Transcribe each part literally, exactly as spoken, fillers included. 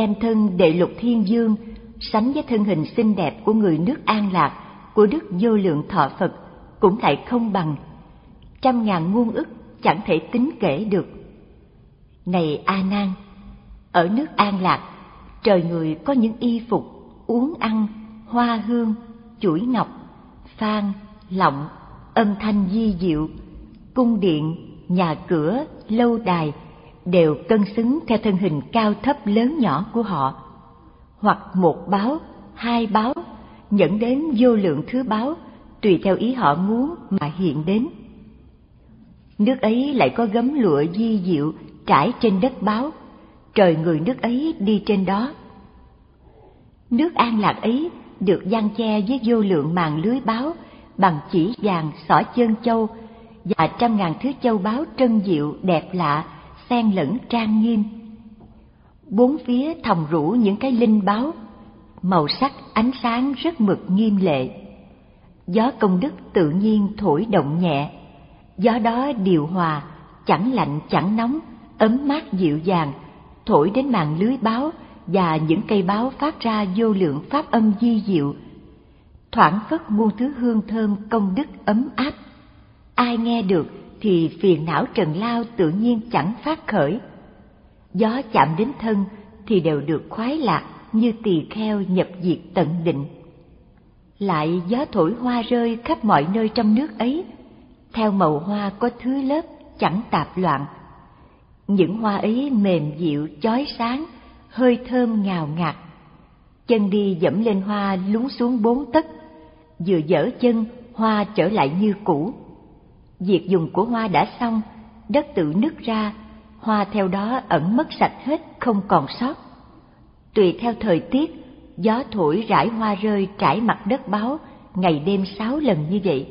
đem thân Đệ Lục Thiên Dương sánh với thân hình xinh đẹp của người nước An Lạc của Đức Vô Lượng Thọ Phật cũng lại không bằng. Trăm ngàn muôn ức chẳng thể tính kể được. Này A Nan, ở nước An Lạc, trời người có những y phục, uống ăn, hoa hương, chuỗi ngọc, phan, lọng, âm thanh di diệu, cung điện, nhà cửa, lâu đài đều cân xứng theo thân hình cao thấp lớn nhỏ của họ, hoặc một báo, hai báo, dẫn đến vô lượng thứ báo tùy theo ý họ muốn mà hiện đến. Nước ấy lại có gấm lụa di diệu trải trên đất báo, trời người nước ấy đi trên đó. Nước An Lạc ấy được giăng che với vô lượng màn lưới báo bằng chỉ vàng xỏ chân châu và trăm ngàn thứ châu báu trân diệu đẹp lạ, xen lẫn trang nghiêm. Bốn phía thòng rũ những cái linh báo, màu sắc ánh sáng rất mực nghiêm lệ. Gió công đức tự nhiên thổi động nhẹ, gió đó điều hòa, chẳng lạnh chẳng nóng, ấm mát dịu dàng, thổi đến màn lưới báo và những cây báo phát ra vô lượng pháp âm di diệu, thoảng phất muôn thứ hương thơm công đức ấm áp. Ai nghe được thì phiền não trần lao tự nhiên chẳng phát khởi. Gió chạm đến thân thì đều được khoái lạc như tỳ kheo nhập diệt tận định. Lại gió thổi hoa rơi khắp mọi nơi trong nước ấy, theo màu hoa có thứ lớp chẳng tạp loạn. Những hoa ấy mềm dịu chói sáng, hơi thơm ngào ngạt. Chân đi dẫm lên hoa lún xuống bốn tấc, vừa dở chân hoa trở lại như cũ. Việc dùng của hoa đã xong, đất tự nứt ra, hoa theo đó ẩn mất sạch hết, không còn sót. Tùy theo thời tiết, gió thổi rải hoa rơi trải mặt đất báo ngày đêm sáu lần như vậy.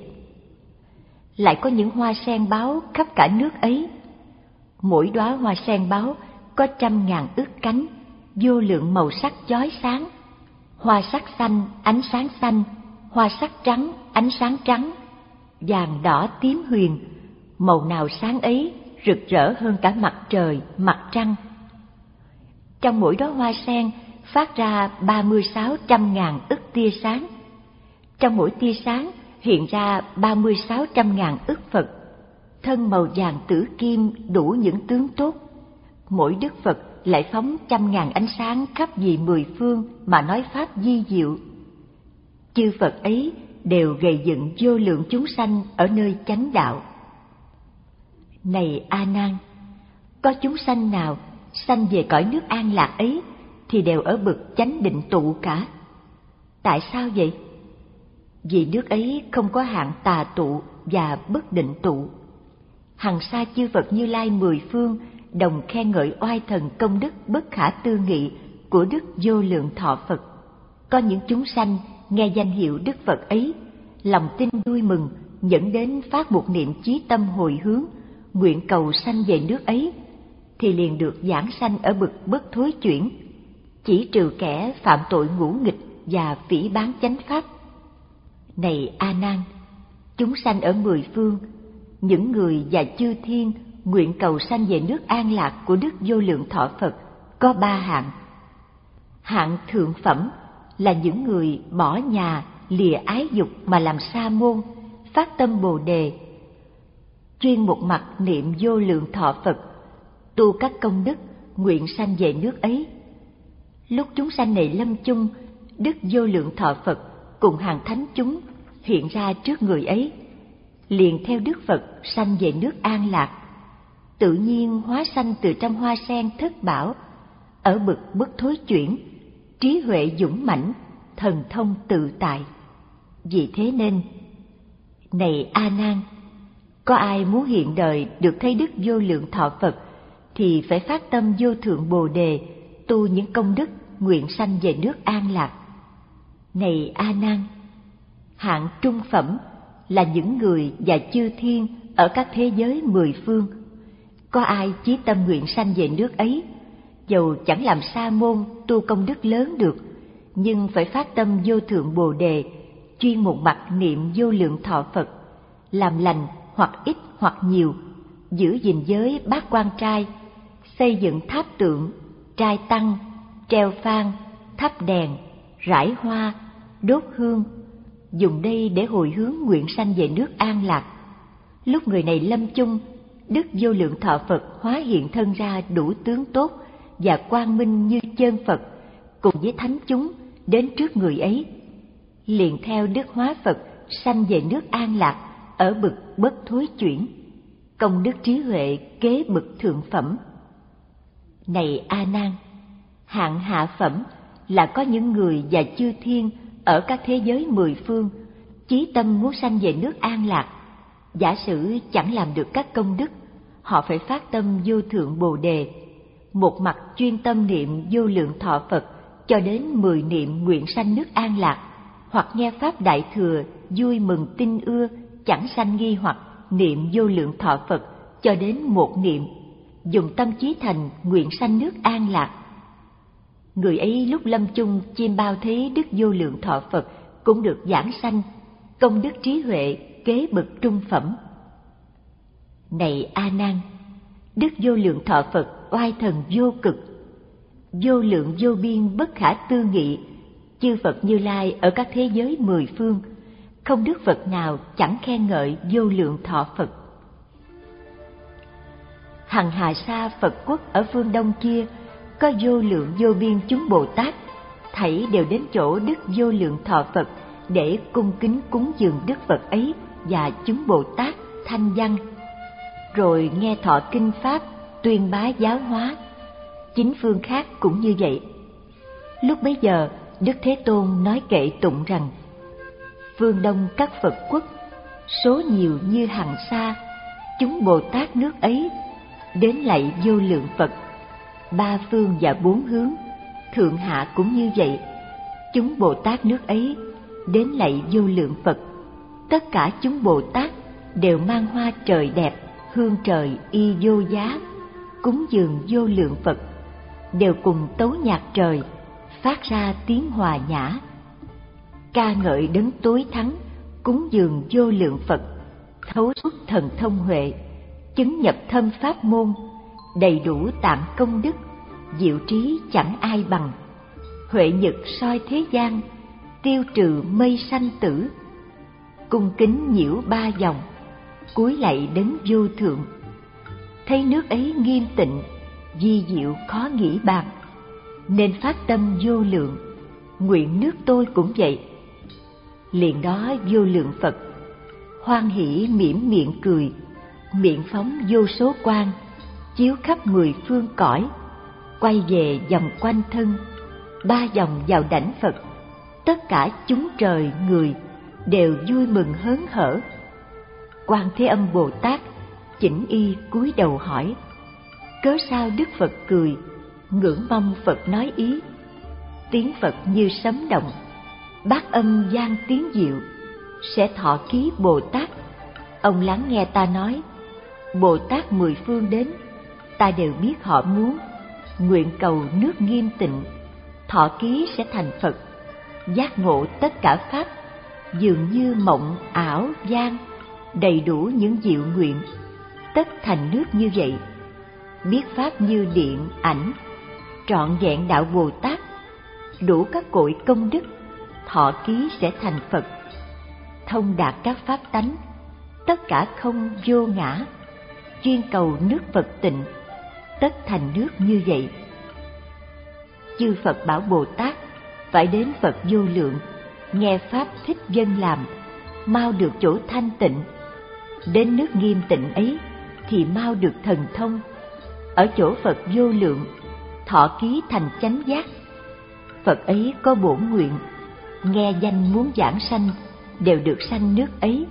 Lại có những hoa sen báo khắp cả nước ấy. Mỗi đóa hoa sen báo có trăm ngàn ức cánh, vô lượng màu sắc chói sáng. Hoa sắc xanh, ánh sáng xanh, hoa sắc trắng, ánh sáng trắng, vàng đỏ tím huyền, màu nào sáng ấy rực rỡ hơn cả mặt trời, mặt trăng. Trong mỗi đóa hoa sen phát ra ba mươi sáu trăm ngàn ức tia sáng. Trong mỗi tia sáng hiện ra ba mươi sáu trăm ngàn ức Phật, thân màu vàng tử kim đủ những tướng tốt. Mỗi Đức Phật lại phóng trăm ngàn ánh sáng khắp vì mười phương mà nói pháp di diệu. Chư Phật ấy đều gây dựng vô lượng chúng sanh ở nơi chánh đạo. Này A Nan, có chúng sanh nào sanh về cõi nước An Lạc ấy thì đều ở bậc chánh định tụ cả. Tại sao vậy? Vì nước ấy không có hạng tà tụ và bất định tụ. Hằng sa chư Phật Như Lai mười phương đồng khen ngợi oai thần công đức bất khả tư nghị của Đức Vô Lượng Thọ Phật. Có những chúng sanh nghe danh hiệu Đức Phật ấy, lòng tin vui mừng, dẫn đến phát một niệm chí tâm hồi hướng, nguyện cầu sanh về nước ấy, thì liền được giảng sanh ở bậc bất thối chuyển, chỉ trừ kẻ phạm tội ngũ nghịch và phỉ báng chánh pháp. Này A Nan, chúng sanh ở mười phương, những người và chư thiên nguyện cầu sanh về nước An Lạc của Đức Vô Lượng Thọ Phật có ba hạng. Hạng thượng phẩm là những người bỏ nhà lìa ái dục mà làm sa môn, phát tâm Bồ đề, chuyên một mặt niệm Vô Lượng Thọ Phật, tu các công đức, nguyện sanh về nước ấy. Lúc chúng sanh này lâm chung, Đức Vô Lượng Thọ Phật cùng hàng thánh chúng hiện ra trước người ấy, liền theo Đức Phật sanh về nước An Lạc, tự nhiên hóa sanh từ trong hoa sen thất bảo, ở bậc bất thối chuyển, trí huệ dũng mãnh, thần thông tự tại. Vì thế nên, này A Nan, có ai muốn hiện đời được thấy Đức Vô Lượng Thọ Phật thì phải phát tâm vô thượng Bồ đề, tu những công đức, nguyện sanh về nước An Lạc. Này A Nan, hạng trung phẩm là những người và chư thiên ở các thế giới mười phương. Có ai chí tâm nguyện sanh về nước ấy, dầu chẳng làm sa môn tu công đức lớn được, nhưng phải phát tâm vô thượng Bồ đề, chuyên một mặt niệm Vô Lượng Thọ Phật, làm lành hoặc ít hoặc nhiều, giữ gìn giới bát quan trai, xây dựng tháp tượng, trai tăng, treo phan, thắp đèn, rải hoa, đốt hương, dùng đây để hồi hướng nguyện sanh về nước An Lạc. Lúc người này lâm chung, Đức Vô Lượng Thọ Phật hóa hiện thân ra đủ tướng tốt và quang minh như chân Phật, cùng với thánh chúng đến trước người ấy. Liền theo Đức Hóa Phật sanh về nước An Lạc ở bậc bất thối chuyển, công đức trí huệ kế bậc thượng phẩm. Này A Nan, hạng hạ phẩm là có những người và chư thiên ở các thế giới mười phương chí tâm muốn sanh về nước An Lạc. Giả sử chẳng làm được các công đức, họ phải phát tâm vô thượng Bồ Đề, một mặt chuyên tâm niệm Vô Lượng Thọ Phật cho đến mười niệm nguyện sanh nước An Lạc, hoặc nghe pháp Đại Thừa vui mừng tin ưa, chẳng sanh nghi hoặc niệm Vô Lượng Thọ Phật cho đến một niệm, dùng tâm chí thành nguyện sanh nước An Lạc. Người ấy lúc lâm chung chiêm bao thấy Đức Vô Lượng Thọ Phật cũng được giảng sanh, công đức trí huệ kế bậc trung phẩm. Này A Nan, Đức Vô Lượng Thọ Phật oai thần vô cực, vô lượng vô biên bất khả tư nghị, chư Phật Như Lai ở các thế giới mười phương, không đức Phật nào chẳng khen ngợi Vô Lượng Thọ Phật. Hằng hà sa Phật quốc ở phương đông kia có vô lượng vô biên chúng Bồ Tát, thảy đều đến chỗ Đức Vô Lượng Thọ Phật để cung kính cúng dường Đức Phật ấy và chúng Bồ Tát thanh văn, rồi nghe thọ kinh pháp tuyên bá giáo hóa. Chính phương khác cũng như vậy. Lúc bấy giờ Đức Thế Tôn nói kệ tụng rằng: phương đông các Phật quốc số nhiều như hằng sa, chúng Bồ Tát nước ấy đến lạy vô lượng Phật. Ba phương và bốn hướng thượng hạ cũng như vậy, chúng Bồ Tát nước ấy đến lạy vô lượng Phật. Tất cả chúng Bồ Tát đều mang hoa trời đẹp, hương trời y vô giá, cúng dường vô lượng Phật, đều cùng tấu nhạc trời, phát ra tiếng hòa nhã, ca ngợi đấng tối thắng, cúng dường vô lượng Phật, thấu suốt thần thông huệ, chứng nhập thâm pháp môn, đầy đủ tạng công đức, diệu trí chẳng ai bằng, huệ nhật soi thế gian, tiêu trừ mây sanh tử, cung kính nhiễu ba dòng, cúi lạy đấng vô thượng. Thấy nước ấy nghiêm tịnh, vi diệu khó nghĩ bàn, nên phát tâm vô lượng, nguyện nước tôi cũng vậy. Liền đó vô lượng Phật hoan hỷ mỉm miệng cười, miệng phóng vô số quang, chiếu khắp mười phương cõi, quay về vòng quanh thân, ba vòng vào đảnh Phật. Tất cả chúng trời người đều vui mừng hớn hở. Quan Thế Âm Bồ Tát chỉnh y cúi đầu hỏi: cớ sao Đức Phật cười, ngưỡng mong Phật nói ý. Tiếng Phật như sấm động, bát âm vang tiếng diệu, sẽ thọ ký Bồ Tát. Ông lắng nghe ta nói, Bồ Tát mười phương đến, ta đều biết họ muốn, nguyện cầu nước nghiêm tịnh, thọ ký sẽ thành Phật, giác ngộ tất cả pháp, dường như mộng ảo gian, đầy đủ những diệu nguyện, tất thành nước như vậy. Biết pháp như điện ảnh, trọn vẹn đạo Bồ Tát, đủ các cội công đức, thọ ký sẽ thành Phật, thông đạt các pháp tánh, tất cả không vô ngã, chuyên cầu nước Phật tịnh, tất thành nước như vậy. Chư Phật bảo Bồ Tát phải đến Phật vô lượng, nghe pháp thích dân làm, mau được chỗ thanh tịnh. Đến nước nghiêm tịnh ấy thì mau được thần thông, ở chỗ Phật vô lượng, thọ ký thành chánh giác. Phật ấy có bổn nguyện, nghe danh muốn giảng sanh, đều được sanh nước ấy.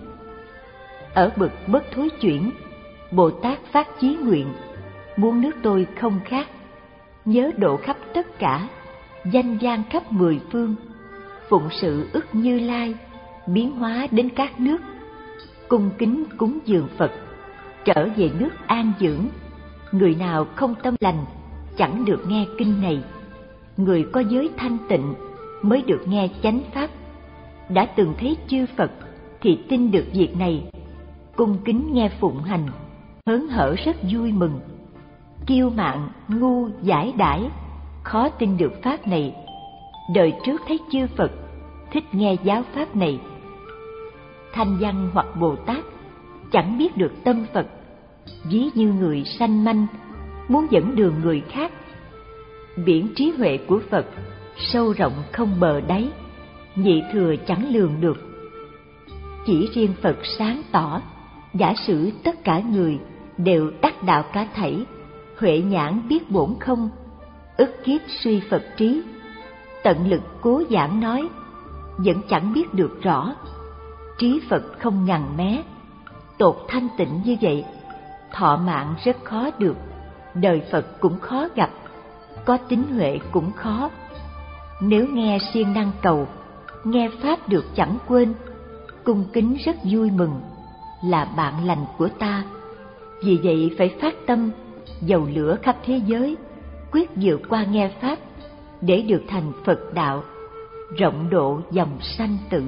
Ở bậc bất thối chuyển, Bồ Tát phát chí nguyện, muốn nước tôi không khác, nhớ độ khắp tất cả, danh vang khắp mười phương, phụng sự ức Như Lai, biến hóa đến các nước, cung kính cúng dường Phật, trở về nước an dưỡng. Người nào không tâm lành chẳng được nghe kinh này, người có giới thanh tịnh mới được nghe chánh pháp. Đã từng thấy chư Phật thì tin được việc này, cung kính nghe phụng hành, hớn hở rất vui mừng. Kiêu mạn ngu giải đãi, khó tin được pháp này. Đời trước thấy chư Phật thích nghe giáo pháp này. Thanh văn hoặc Bồ Tát chẳng biết được tâm Phật, ví như người sanh manh muốn dẫn đường người khác. Biển trí huệ của Phật sâu rộng không bờ đáy, nhị thừa chẳng lường được. Chỉ riêng Phật sáng tỏ, giả sử tất cả người đều đắc đạo cả thảy, huệ nhãn biết bổn không, ức kiếp suy Phật trí. Tận lực cố giảng nói, vẫn chẳng biết được rõ. Trí Phật không ngằn mé, tột thanh tịnh như vậy, thọ mạng rất khó được, đời Phật cũng khó gặp, có tín huệ cũng khó. Nếu nghe siêng năng cầu, nghe pháp được chẳng quên, cung kính rất vui mừng, là bạn lành của ta. Vì vậy phải phát tâm, dầu lửa khắp thế giới, quyết vượt qua nghe pháp, để được thành Phật đạo, rộng độ dòng sanh tử.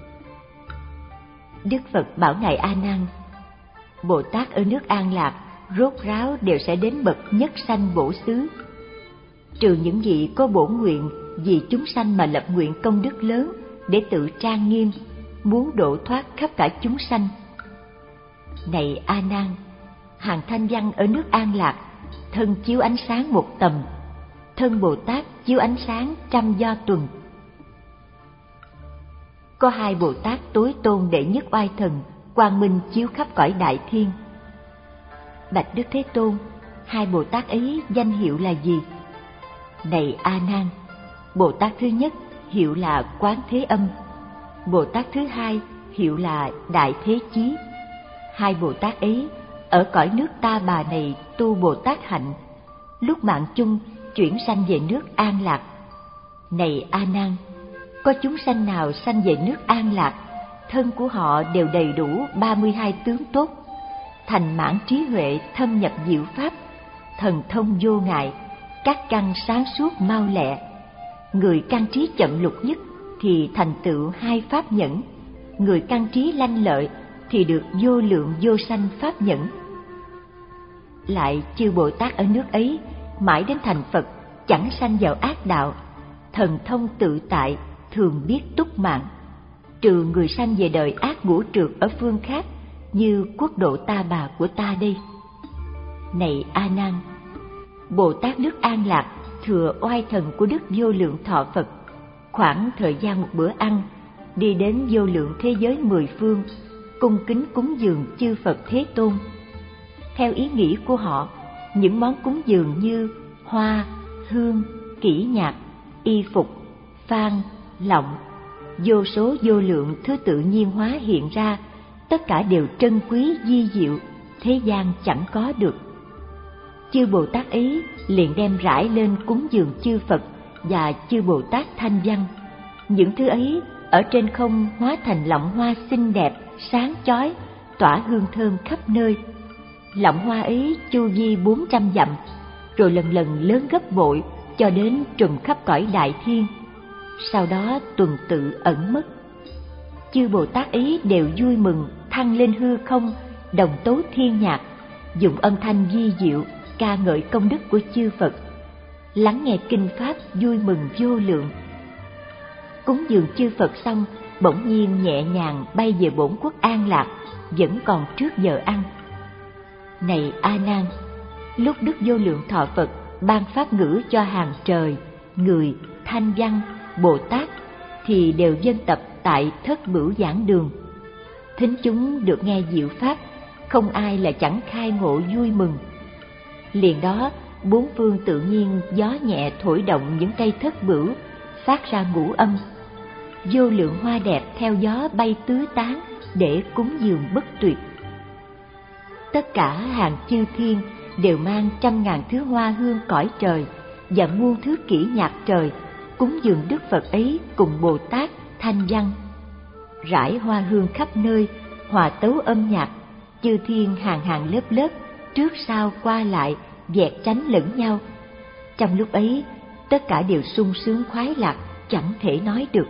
Đức Phật bảo Ngài A Nan, Bồ Tát ở nước An Lạc rốt ráo đều sẽ đến bậc nhất sanh bổ xứ, trừ những vị có bổn nguyện vì chúng sanh mà lập nguyện công đức lớn để tự trang nghiêm, muốn độ thoát khắp cả chúng sanh. Này A Nan, hàng thanh văn ở nước An Lạc, thân chiếu ánh sáng một tầm, thân Bồ Tát chiếu ánh sáng trăm do tuần. Có hai Bồ Tát tối tôn đệ nhất oai thần, quang minh chiếu khắp cõi đại thiên. Bạch Đức Thế Tôn, hai Bồ Tát ấy danh hiệu là gì? Này A Nan, Bồ Tát thứ nhất hiệu là Quán Thế Âm, Bồ Tát thứ hai hiệu là Đại Thế Chí. Hai Bồ Tát ấy ở cõi nước Ta Bà này tu Bồ Tát hạnh, lúc mạng chung chuyển sanh về nước An Lạc. Này A Nan, có chúng sanh nào sanh về nước An Lạc, thân của họ đều đầy đủ ba mươi hai tướng tốt, thành mãn trí huệ thâm nhập diệu pháp, thần thông vô ngại, các căn sáng suốt mau lẹ. Người căn trí chậm lục nhất thì thành tựu hai pháp nhẫn, người căn trí lanh lợi thì được vô lượng vô sanh pháp nhẫn. Lại chư Bồ Tát ở nước ấy mãi đến thành Phật, chẳng sanh vào ác đạo, thần thông tự tại, thường biết túc mạng, trừ người sanh về đời ác ngũ trượt ở phương khác, như quốc độ Ta Bà của ta đây. Này A Nan, Bồ Tát nước An Lạc thừa oai thần của Đức Vô Lượng Thọ Phật, khoảng thời gian một bữa ăn, đi đến vô lượng thế giới mười phương, cung kính cúng dường chư Phật Thế Tôn. Theo ý nghĩ của họ, những món cúng dường như hoa, hương, kỹ nhạc, y phục, phan, lọng, vô số vô lượng thứ tự nhiên hóa hiện ra, tất cả đều trân quý di diệu, thế gian chẳng có được. Chư Bồ Tát ấy liền đem rải lên cúng dường chư Phật và chư Bồ Tát thanh văn. Những thứ ấy ở trên không hóa thành lọng hoa xinh đẹp, sáng chói, tỏa hương thơm khắp nơi. Lọng hoa ấy chu vi bốn trăm dặm, rồi lần lần lớn gấp bội cho đến trùm khắp cõi đại thiên, sau đó tuần tự ẩn mất. Chư Bồ Tát ấy đều vui mừng thăng lên hư không, đồng tấu thiên nhạc, dùng âm thanh vi diệu ca ngợi công đức của chư Phật, lắng nghe kinh pháp vui mừng vô lượng. Cúng dường chư Phật xong, bỗng nhiên nhẹ nhàng bay về bổn quốc An Lạc, vẫn còn trước giờ ăn. Này A Nan, lúc Đức Vô Lượng Thọ Phật ban pháp ngữ cho hàng trời, người, thanh văn, Bồ Tát thì đều dân tập tại thất bửu giảng đường. Thính chúng được nghe diệu pháp, không ai là chẳng khai ngộ vui mừng. Liền đó bốn phương tự nhiên gió nhẹ thổi động những cây thất bửu, phát ra ngũ âm. Vô lượng hoa đẹp theo gió bay tứ tán để cúng dường bất tuyệt. Tất cả hàng chư thiên đều mang trăm ngàn thứ hoa hương cõi trời và muôn thứ kỹ nhạc trời cúng dường Đức Phật ấy cùng Bồ Tát thanh văn. Rải hoa hương khắp nơi, hòa tấu âm nhạc, chư thiên hàng hàng lớp lớp, trước sau qua lại, vẹt tránh lẫn nhau. Trong lúc ấy, tất cả đều sung sướng khoái lạc, chẳng thể nói được.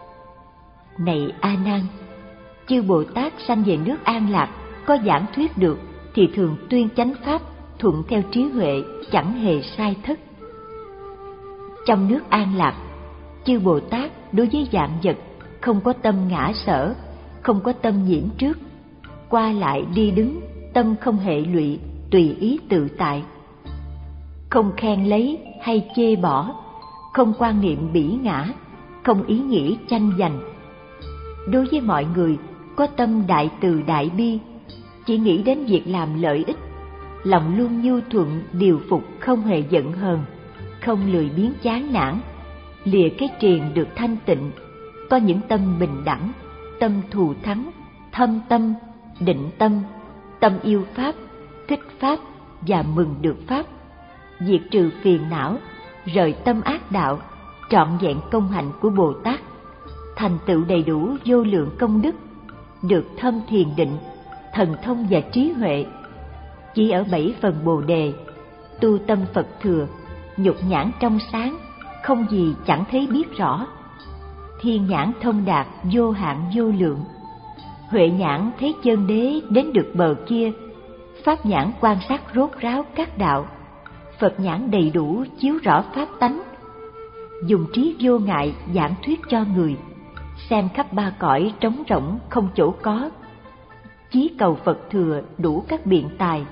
Này A Nan, chư Bồ Tát sanh về nước An Lạc, có giảng thuyết được thì thường tuyên chánh pháp, thuận theo trí huệ, chẳng hề sai thất. Trong nước an lạc, chư Bồ Tát đối với vạn vật không có tâm ngã sở, không có tâm nhiễm trước, qua lại đi đứng, tâm không hệ lụy, tùy ý tự tại. Không khen lấy hay chê bỏ, không quan niệm bỉ ngã, không ý nghĩ tranh giành. Đối với mọi người có tâm đại từ đại bi, chỉ nghĩ đến việc làm lợi ích, lòng luôn nhu thuận điều phục, không hề giận hờn, không lười biếng chán nản, lìa cái triền được thanh tịnh, có những tâm bình đẳng, tâm thù thắng, thâm tâm, định tâm, tâm yêu pháp, thích pháp và mừng được pháp, diệt trừ phiền não, rời tâm ác đạo, trọn vẹn công hạnh của Bồ Tát, thành tựu đầy đủ vô lượng công đức, được thâm thiền định, thần thông và trí huệ. Chỉ ở bảy phần Bồ đề, tu tâm Phật thừa, nhục nhãn trong sáng, không gì chẳng thấy biết rõ. Thiên nhãn thông đạt vô hạn vô lượng, huệ nhãn thấy chân đế đến được bờ kia, pháp nhãn quan sát rốt ráo các đạo, Phật nhãn đầy đủ chiếu rõ pháp tánh. Dùng trí vô ngại giảng thuyết cho người, xem khắp ba cõi trống rỗng không chỗ có, chí cầu Phật thừa đủ các biện tài,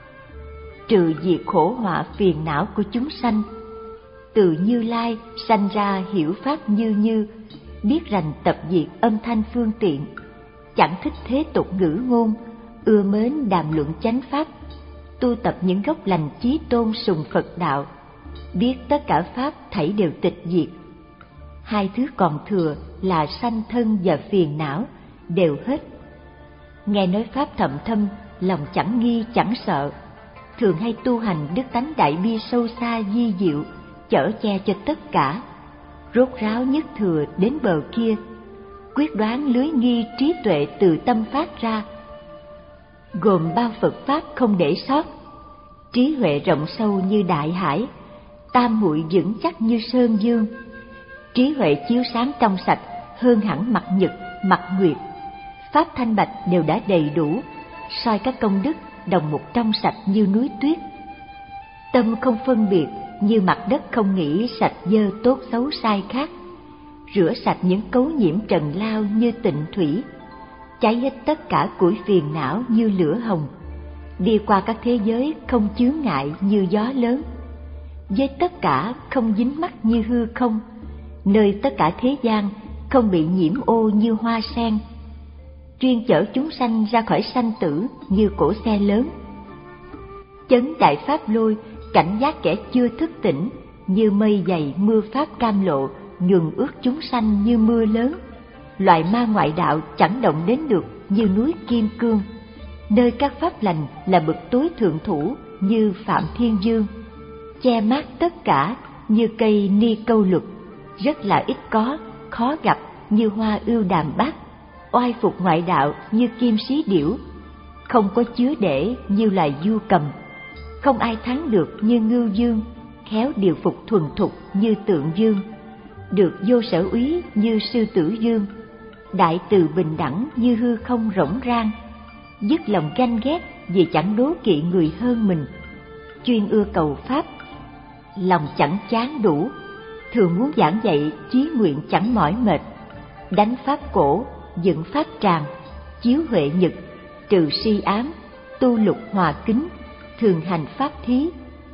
trừ diệt khổ họa phiền não của chúng sanh. Từ Như Lai sanh ra hiểu pháp như như, biết rành tập diệt âm thanh phương tiện, chẳng thích thế tục ngữ ngôn, ưa mến đàm luận chánh pháp, tu tập những gốc lành chí tôn sùng Phật đạo, biết tất cả pháp thảy đều tịch diệt. Hai thứ còn thừa là sanh thân và phiền não đều hết. Nghe nói pháp thậm thâm, lòng chẳng nghi chẳng sợ, thường hay tu hành đức tánh đại bi sâu xa di diệu, chở che cho tất cả, rốt ráo nhất thừa đến bờ kia, quyết đoán lưới nghi trí tuệ từ tâm phát ra, gồm bao Phật pháp không để sót, trí huệ rộng sâu như đại hải, tam muội vững chắc như sơn dương, trí huệ chiếu sáng trong sạch hơn hẳn mặt nhật mặt nguyệt, pháp thanh bạch đều đã đầy đủ, soi các công đức đồng một trong sạch như núi tuyết. Tâm không phân biệt như mặt đất không nghĩ sạch dơ tốt xấu sai khác, rửa sạch những cấu nhiễm trần lao như tịnh thủy, cháy hết tất cả củi phiền não như lửa hồng, đi qua các thế giới không chướng ngại như gió lớn, với tất cả không dính mắc như hư không, nơi tất cả thế gian không bị nhiễm ô như hoa sen, chuyên chở chúng sanh ra khỏi sanh tử như cỗ xe lớn. Chấn đại pháp lôi, cảnh giác kẻ chưa thức tỉnh, như mây dày mưa pháp cam lộ, nhuần ướt chúng sanh như mưa lớn. Loại ma ngoại đạo chẳng động đến được như núi kim cương, nơi các pháp lành là bậc tối thượng thủ như Phạm Thiên Dương, che mát tất cả như cây ni câu luật, rất là ít có, khó gặp như hoa ưu đàm bát, oai phục ngoại đạo như kim sĩ điểu, không có chứa để như loài du cầm, không ai thắng được như ngưu dương, khéo điều phục thuần thục như tượng dương, được vô sở úy như sư tử dương, đại từ bình đẳng như hư không rỗng rang, dứt lòng ganh ghét vì chẳng đố kỵ người hơn mình, chuyên ưa cầu pháp, lòng chẳng chán đủ, thường muốn giảng dạy chí nguyện chẳng mỏi mệt, đánh pháp cổ, dựng pháp tràng, chiếu huệ nhật, trừ si ám, tu lục hòa kính, thường hành pháp thí,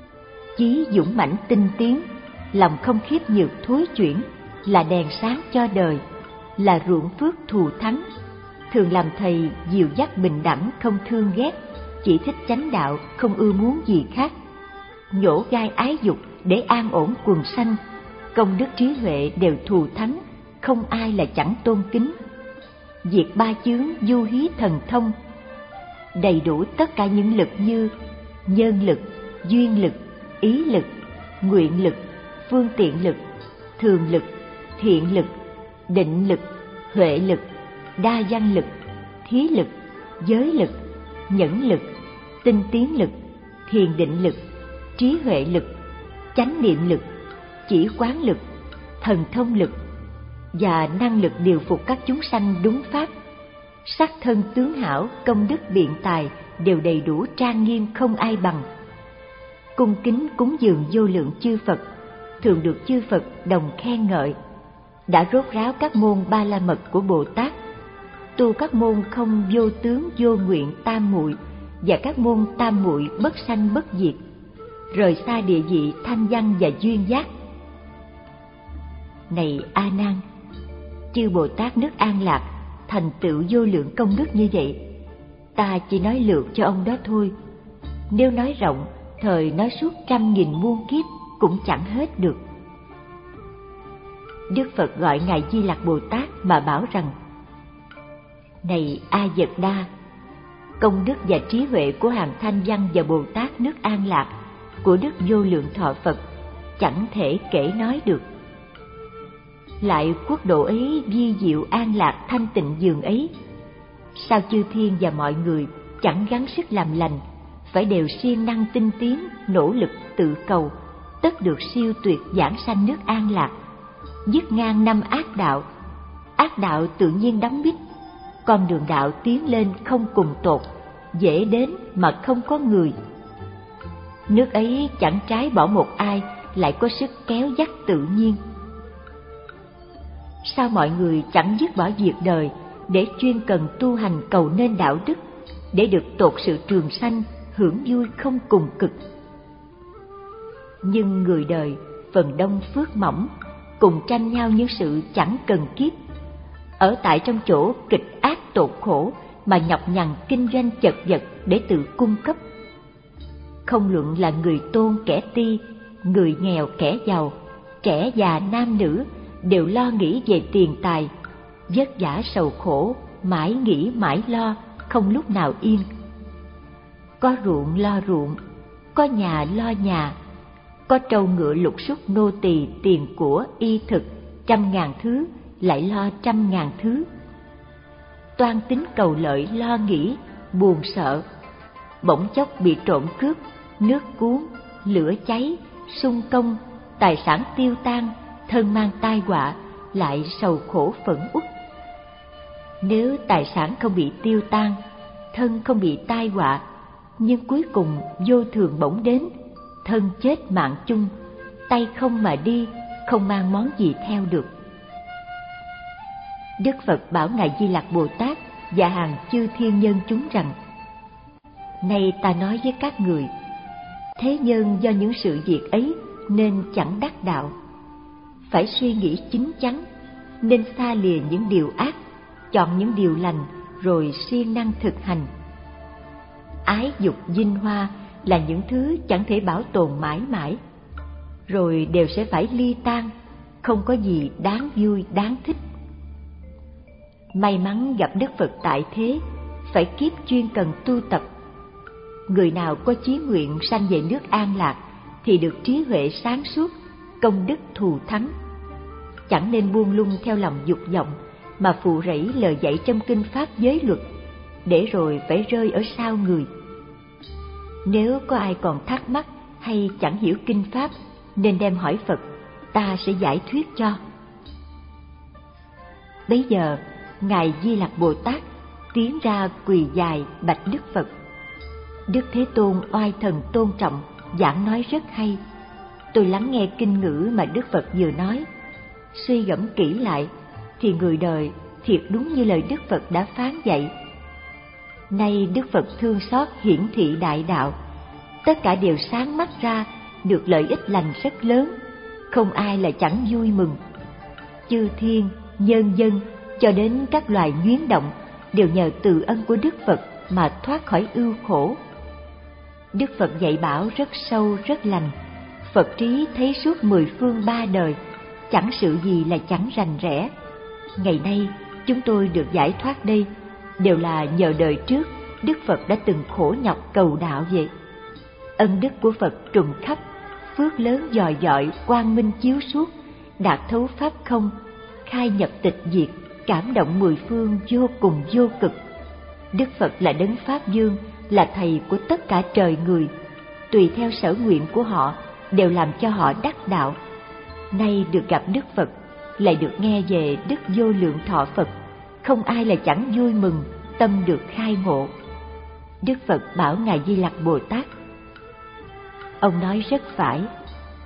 chí dũng mãnh tinh tiến, lòng không khiếp nhược thối chuyển, là đèn sáng cho đời, là ruộng phước thù thắng, thường làm thầy dìu dắt bình đẳng không thương ghét, chỉ thích chánh đạo không ưa muốn gì khác, nhổ gai ái dục để an ổn quần sanh, công đức trí huệ đều thù thắng, không ai là chẳng tôn kính, diệt ba chướng du hí thần thông, đầy đủ tất cả những lực như nhân lực, duyên lực, ý lực, nguyện lực, phương tiện lực, thường lực, thiện lực, định lực, huệ lực, đa văn lực, thí lực, giới lực, nhẫn lực, tinh tiến lực, thiền định lực, trí huệ lực, chánh niệm lực, chỉ quán lực, thần thông lực và năng lực điều phục các chúng sanh đúng pháp. Sắc thân tướng hảo, công đức biện tài đều đầy đủ trang nghiêm không ai bằng. Cung kính cúng dường vô lượng chư Phật, thường được chư Phật đồng khen ngợi, đã rốt ráo các môn ba la mật của Bồ Tát, tu các môn không vô tướng vô nguyện tam muội và các môn tam muội bất sanh bất diệt, rời xa địa vị thanh văn và duyên giác. Này A Nan, chư Bồ Tát nước An Lạc thành tựu vô lượng công đức như vậy, ta chỉ nói lược cho ông đó thôi. Nếu nói rộng, thời nói suốt trăm nghìn muôn kiếp cũng chẳng hết được. Đức Phật gọi Ngài Di Lặc Bồ Tát mà bảo rằng: Này A Dật Đa, công đức và trí huệ của hàng Thanh Văn và Bồ Tát nước An Lạc, của Đức Vô Lượng Thọ Phật chẳng thể kể nói được. Lại quốc độ ấy vi diệu an lạc thanh tịnh dường ấy, sao chư thiên và mọi người chẳng gắng sức làm lành, phải đều siêng năng tinh tiến, nỗ lực tự cầu, tất được siêu tuyệt giảng sanh nước An Lạc, dứt ngang năm ác đạo. Ác đạo tự nhiên đóng bít, con đường đạo tiến lên không cùng tột, dễ đến mà không có người. Nước ấy chẳng trái bỏ một ai, lại có sức kéo dắt tự nhiên. Sao mọi người chẳng dứt bỏ việc đời để chuyên cần tu hành cầu nên đạo đức, để được tột sự trường sanh, hưởng vui không cùng cực. Nhưng người đời phần đông phước mỏng, cùng tranh nhau những sự chẳng cần kiếp, ở tại trong chỗ kịch ác tột khổ mà nhọc nhằn kinh doanh chật vật để tự cung cấp. Không luận là người tôn kẻ ti, người nghèo kẻ giàu, trẻ già nam nữ, đều lo nghĩ về tiền tài, vất vả sầu khổ, mãi nghĩ mãi lo, không lúc nào yên. Có ruộng lo ruộng, có nhà lo nhà, có trâu ngựa lục súc nô tỳ tiền của y thực, trăm ngàn thứ, lại lo trăm ngàn thứ. Toan tính cầu lợi lo nghĩ, buồn sợ, bỗng chốc bị trộm cướp, nước cuốn, lửa cháy, xung công, tài sản tiêu tan, thân mang tai họa, lại sầu khổ phẫn uất. Nếu tài sản không bị tiêu tan, thân không bị tai họa, nhưng cuối cùng vô thường bỗng đến, thân chết mạng chung, tay không mà đi, không mang món gì theo được. Đức Phật bảo Ngài Di Lặc Bồ Tát và hàng chư thiên nhân chúng rằng: Nay ta nói với các người, thế nhân do những sự việc ấy nên chẳng đắc đạo. Phải suy nghĩ chín chắn, nên xa lìa những điều ác, chọn những điều lành, rồi siêng năng thực hành. Ái dục vinh hoa là những thứ chẳng thể bảo tồn mãi mãi, rồi đều sẽ phải ly tan, không có gì đáng vui đáng thích. May mắn gặp Đức Phật tại thế, phải kiếp chuyên cần tu tập. Người nào có chí nguyện sanh về nước An Lạc thì được trí huệ sáng suốt, công đức thù thắng. Chẳng nên buông lung theo lòng dục vọng mà phụ rẫy lời dạy trong kinh pháp giới luật, để rồi phải rơi ở sau người. Nếu có ai còn thắc mắc hay chẳng hiểu kinh pháp, nên đem hỏi Phật, ta sẽ giải thuyết cho. Bấy giờ Ngài Di Lặc Bồ Tát tiến ra quỳ dài bạch Đức Phật. Đức Thế Tôn oai thần tôn trọng, giảng nói rất hay. Tôi lắng nghe kinh ngữ mà Đức Phật vừa nói, suy gẫm kỹ lại thì người đời thiệt đúng như lời Đức Phật đã phán dạy. Nay Đức Phật thương xót hiển thị đại đạo, tất cả đều sáng mắt ra, được lợi ích lành rất lớn, không ai là chẳng vui mừng. Chư thiên, nhân dân, cho đến các loài nhuyễn động đều nhờ từ ân của Đức Phật mà thoát khỏi ưu khổ. Đức Phật dạy bảo rất sâu rất lành, Phật trí thấy suốt mười phương ba đời, chẳng sự gì là chẳng rành rẽ. Ngày nay chúng tôi được giải thoát đây, đều là nhờ đời trước Đức Phật đã từng khổ nhọc cầu đạo vậy. Ân đức của Phật trùng khắp, phước lớn dòi dọi, quang minh chiếu suốt, đạt thấu pháp không, khai nhập tịch diệt, cảm động mười phương vô cùng vô cực. Đức Phật là đấng Pháp Dương, là thầy của tất cả trời người, tùy theo sở nguyện của họ đều làm cho họ đắc đạo. Nay được gặp Đức Phật, lại được nghe về Đức Vô Lượng Thọ Phật, không ai là chẳng vui mừng, tâm được khai ngộ. Đức Phật bảo Ngài Di Lặc Bồ Tát: Ông nói rất phải,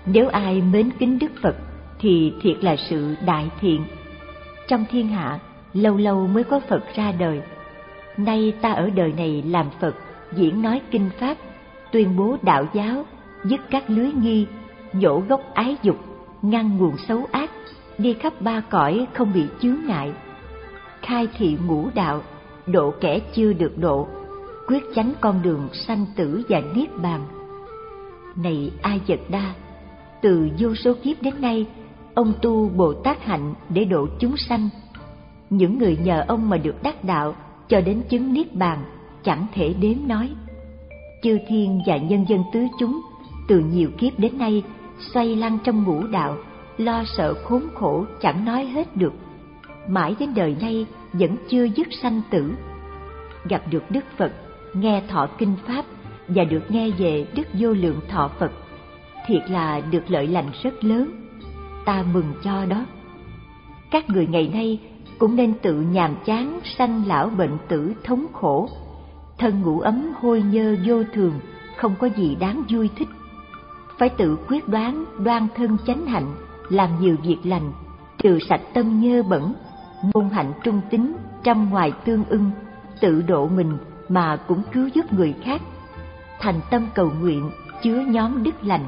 Nếu ai mến kính Đức Phật thì thiệt là sự đại thiện. Trong thiên hạ, lâu lâu mới có Phật ra đời. Nay ta ở đời này làm Phật, diễn nói kinh pháp, tuyên bố đạo giáo, dứt các lưới nghi, nhổ gốc ái dục, ngăn nguồn xấu ác, đi khắp ba cõi không bị chướng ngại, khai thị ngũ đạo, độ kẻ chưa được độ, quyết chánh con đường sanh tử và niết bàn. Này A Dật Đa, từ vô số kiếp đến nay, ông tu Bồ Tát hạnh để độ chúng sanh. Những người nhờ ông mà được đắc đạo cho đến chứng niết bàn chẳng thể đếm nói. Chư thiên và nhân dân tứ chúng từ nhiều kiếp đến nay xoay lăn trong ngũ đạo, lo sợ khốn khổ chẳng nói hết được. Mãi đến đời nay vẫn chưa dứt sanh tử. Gặp được Đức Phật, nghe thọ kinh pháp và được nghe về Đức Vô Lượng Thọ Phật, thiệt là được lợi lành rất lớn. Ta mừng cho đó. Các người ngày nay cũng nên tự nhàm chán sanh lão bệnh tử thống khổ. Thân ngũ ấm hôi nhơ vô thường, không có gì đáng vui thích. Phải tự quyết đoán đoan thân chánh hạnh, làm nhiều việc lành, trừ sạch tâm nhơ bẩn, ngôn hạnh trung tín, trăm ngoài tương ưng, tự độ mình mà cũng cứu giúp người khác, thành tâm cầu nguyện, chứa nhóm đức lành.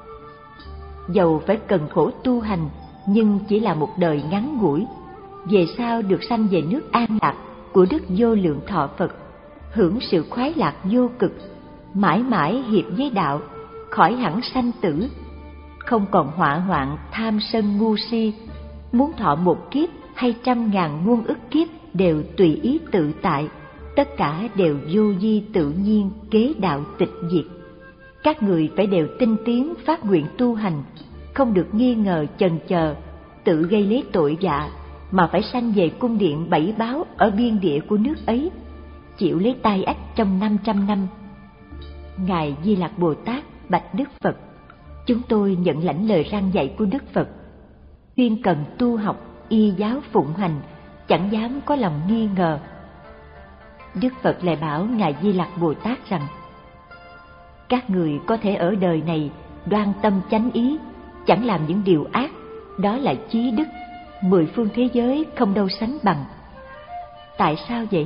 Dầu phải cần khổ tu hành, nhưng chỉ là một đời ngắn ngủi, về sau được sanh về nước an lạc của Đức Vô Lượng Thọ Phật, hưởng sự khoái lạc vô cực, mãi mãi hiệp với đạo, khỏi hẳn sanh tử, không còn họa hoạn tham sân ngu si. Muốn thọ một kiếp hay trăm ngàn muôn ức kiếp đều tùy ý tự tại, tất cả đều vô vi tự nhiên, kế đạo tịch diệt. Các người phải đều tinh tiến phát nguyện tu hành, không được nghi ngờ chần chờ, tự gây lấy tội vạ, mà phải sanh về cung điện bảy báo ở biên địa của nước ấy, chịu lấy tai ách trong năm trăm năm. Ngài Di Lặc Bồ Tát bạch Đức Phật: chúng tôi nhận lãnh lời răn dạy của Đức Phật, chuyên cần tu học, y giáo phụng hành, chẳng dám có lòng nghi ngờ. Đức Phật lại bảo Ngài Di Lặc Bồ Tát rằng: các người có thể ở đời này đoan tâm chánh ý, chẳng làm những điều ác, đó là chí đức, mười phương thế giới không đâu sánh bằng. Tại sao vậy?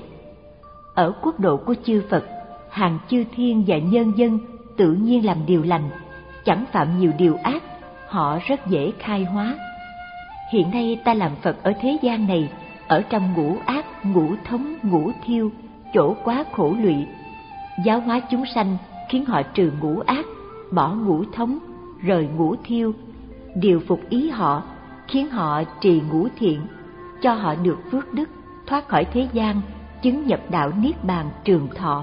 Ở quốc độ của chư Phật, hàng chư thiên và nhân dân tự nhiên làm điều lành, chẳng phạm nhiều điều ác, họ rất dễ khai hóa. Hiện nay ta làm Phật ở thế gian này, ở trong ngũ ác, ngũ thống, ngũ thiêu, chỗ quá khổ lụy, giáo hóa chúng sanh, khiến họ trừ ngũ ác, bỏ ngũ thống, rời ngũ thiêu, điều phục ý họ, khiến họ trì ngũ thiện, cho họ được phước đức, thoát khỏi thế gian, chứng nhập đạo niết bàn trường thọ.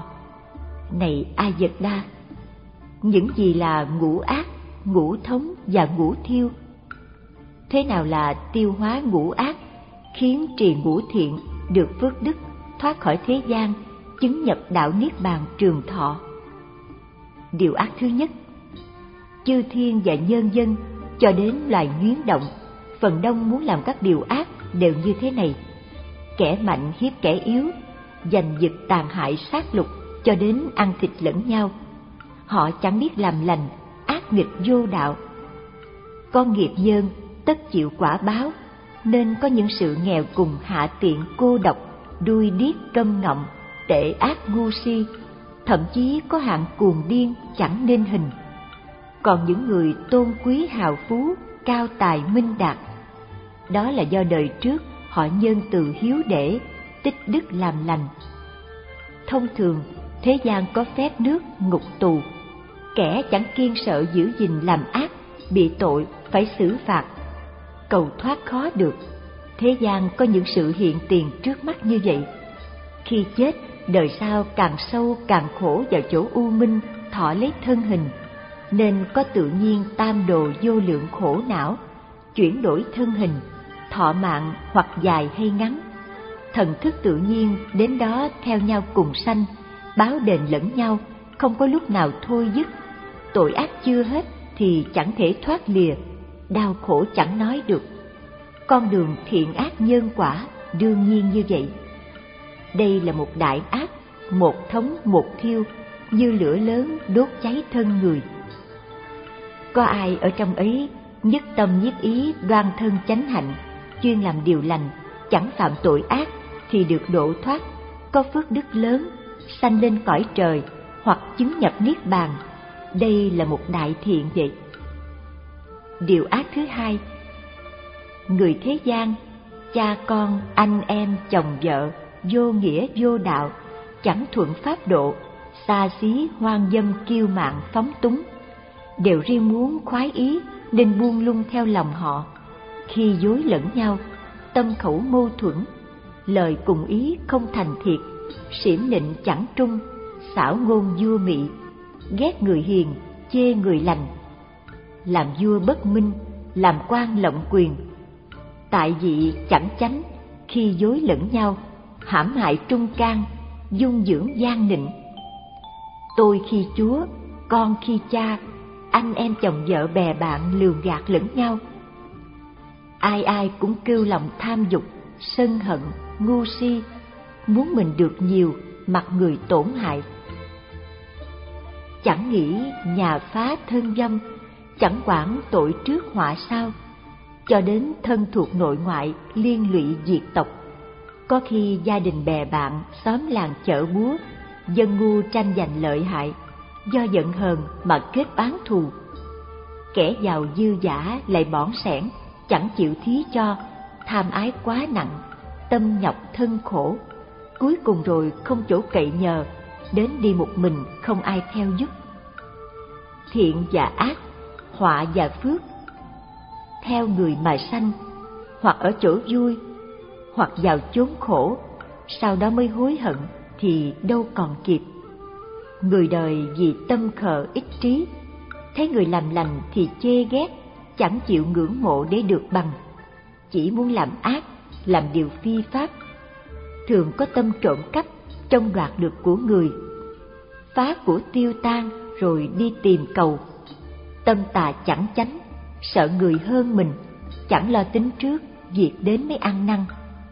Này A Dật Đa, những gì là ngũ ác, ngũ thống và ngũ thiêu? Thế nào là tiêu hóa ngũ ác, khiến trì ngũ thiện, được phước đức, thoát khỏi thế gian, chứng nhập đạo niết bàn trường thọ? Điều ác thứ nhất, chư thiên và nhân dân cho đến loài nhuyễn động, phần đông muốn làm các điều ác đều như thế này: kẻ mạnh hiếp kẻ yếu, giành giật tàn hại sát lục, cho đến ăn thịt lẫn nhau. Họ chẳng biết làm lành, ác nghịch vô đạo. Con nghiệp nhân tất chịu quả báo, nên có những sự nghèo cùng hạ tiện cô độc, đuôi điếc câm ngọng, tệ ác ngu si, thậm chí có hạng cuồng điên chẳng nên hình. Còn những người tôn quý hào phú, cao tài minh đạt, đó là do đời trước họ nhân từ hiếu để, tích đức làm lành. Thông thường thế gian có phép nước ngục tù, kẻ chẳng kiêng sợ giữ gìn làm ác, bị tội phải xử phạt, cầu thoát khó được. Thế gian có những sự hiện tiền trước mắt như vậy. Khi chết, đời sau càng sâu càng khổ vào chỗ u minh, thọ lấy thân hình, nên có tự nhiên tam đồ vô lượng khổ não, chuyển đổi thân hình, thọ mạng hoặc dài hay ngắn. Thần thức tự nhiên đến đó theo nhau cùng sanh, báo đền lẫn nhau, không có lúc nào thôi dứt. Tội ác chưa hết thì chẳng thể thoát lìa, đau khổ chẳng nói được. Con đường thiện ác nhân quả đương nhiên như vậy. Đây là một đại ác, một thống một thiêu, như lửa lớn đốt cháy thân người. Có ai ở trong ấy nhất tâm nhiếp ý đoan thân chánh hạnh, chuyên làm điều lành, chẳng phạm tội ác, thì được độ thoát, có phước đức lớn, sanh lên cõi trời hoặc chứng nhập niết bàn. Đây là một đại thiện vậy. Điều ác thứ hai, người thế gian, cha con, anh em, chồng vợ, vô nghĩa vô đạo, chẳng thuận pháp độ, xa xí, hoang dâm, kiêu mạn, phóng túng, đều riêng muốn khoái ý nên buông lung theo lòng họ. Khi dối lẫn nhau, tâm khẩu mâu thuẫn, lời cùng ý không thành thiệt, xỉm nịnh chẳng trung, xảo ngôn vua mị, ghét người hiền, chê người lành, làm vua bất minh, làm quan lộng quyền, tại vị chẳng chánh, khi dối lẫn nhau, hãm hại trung can, dung dưỡng gian nịnh. Tôi khi chúa, con khi cha, anh em chồng vợ bè bạn lường gạt lẫn nhau. Ai ai cũng kêu lòng tham dục, sân hận, ngu si, muốn mình được nhiều, mặc người tổn hại. Chẳng nghĩ nhà phá thân dâm, chẳng quản tội trước họa sau, cho đến thân thuộc nội ngoại liên lụy diệt tộc. Có khi gia đình bè bạn, xóm làng chợ búa, dân ngu tranh giành lợi hại, do giận hờn mà kết oán thù. Kẻ giàu dư dả lại bỏn sẻn, chẳng chịu thí cho, tham ái quá nặng, tâm nhọc thân khổ, cuối cùng rồi không chỗ cậy nhờ, đến đi một mình không ai theo giúp. Thiện và ác, họa và phước, theo người mà sanh, hoặc ở chỗ vui, hoặc vào chốn khổ, sau đó mới hối hận thì đâu còn kịp. Người đời vì tâm khờ ích trí, thấy người làm lành thì chê ghét, chẳng chịu ngưỡng mộ để được bằng, chỉ muốn làm ác, làm điều phi pháp, thường có tâm trộm cắp, trông đoạt được của người, phá của tiêu tan rồi đi tìm cầu. Tâm tà chẳng chánh, sợ người hơn mình, chẳng lo tính trước, việc đến mới ăn năn.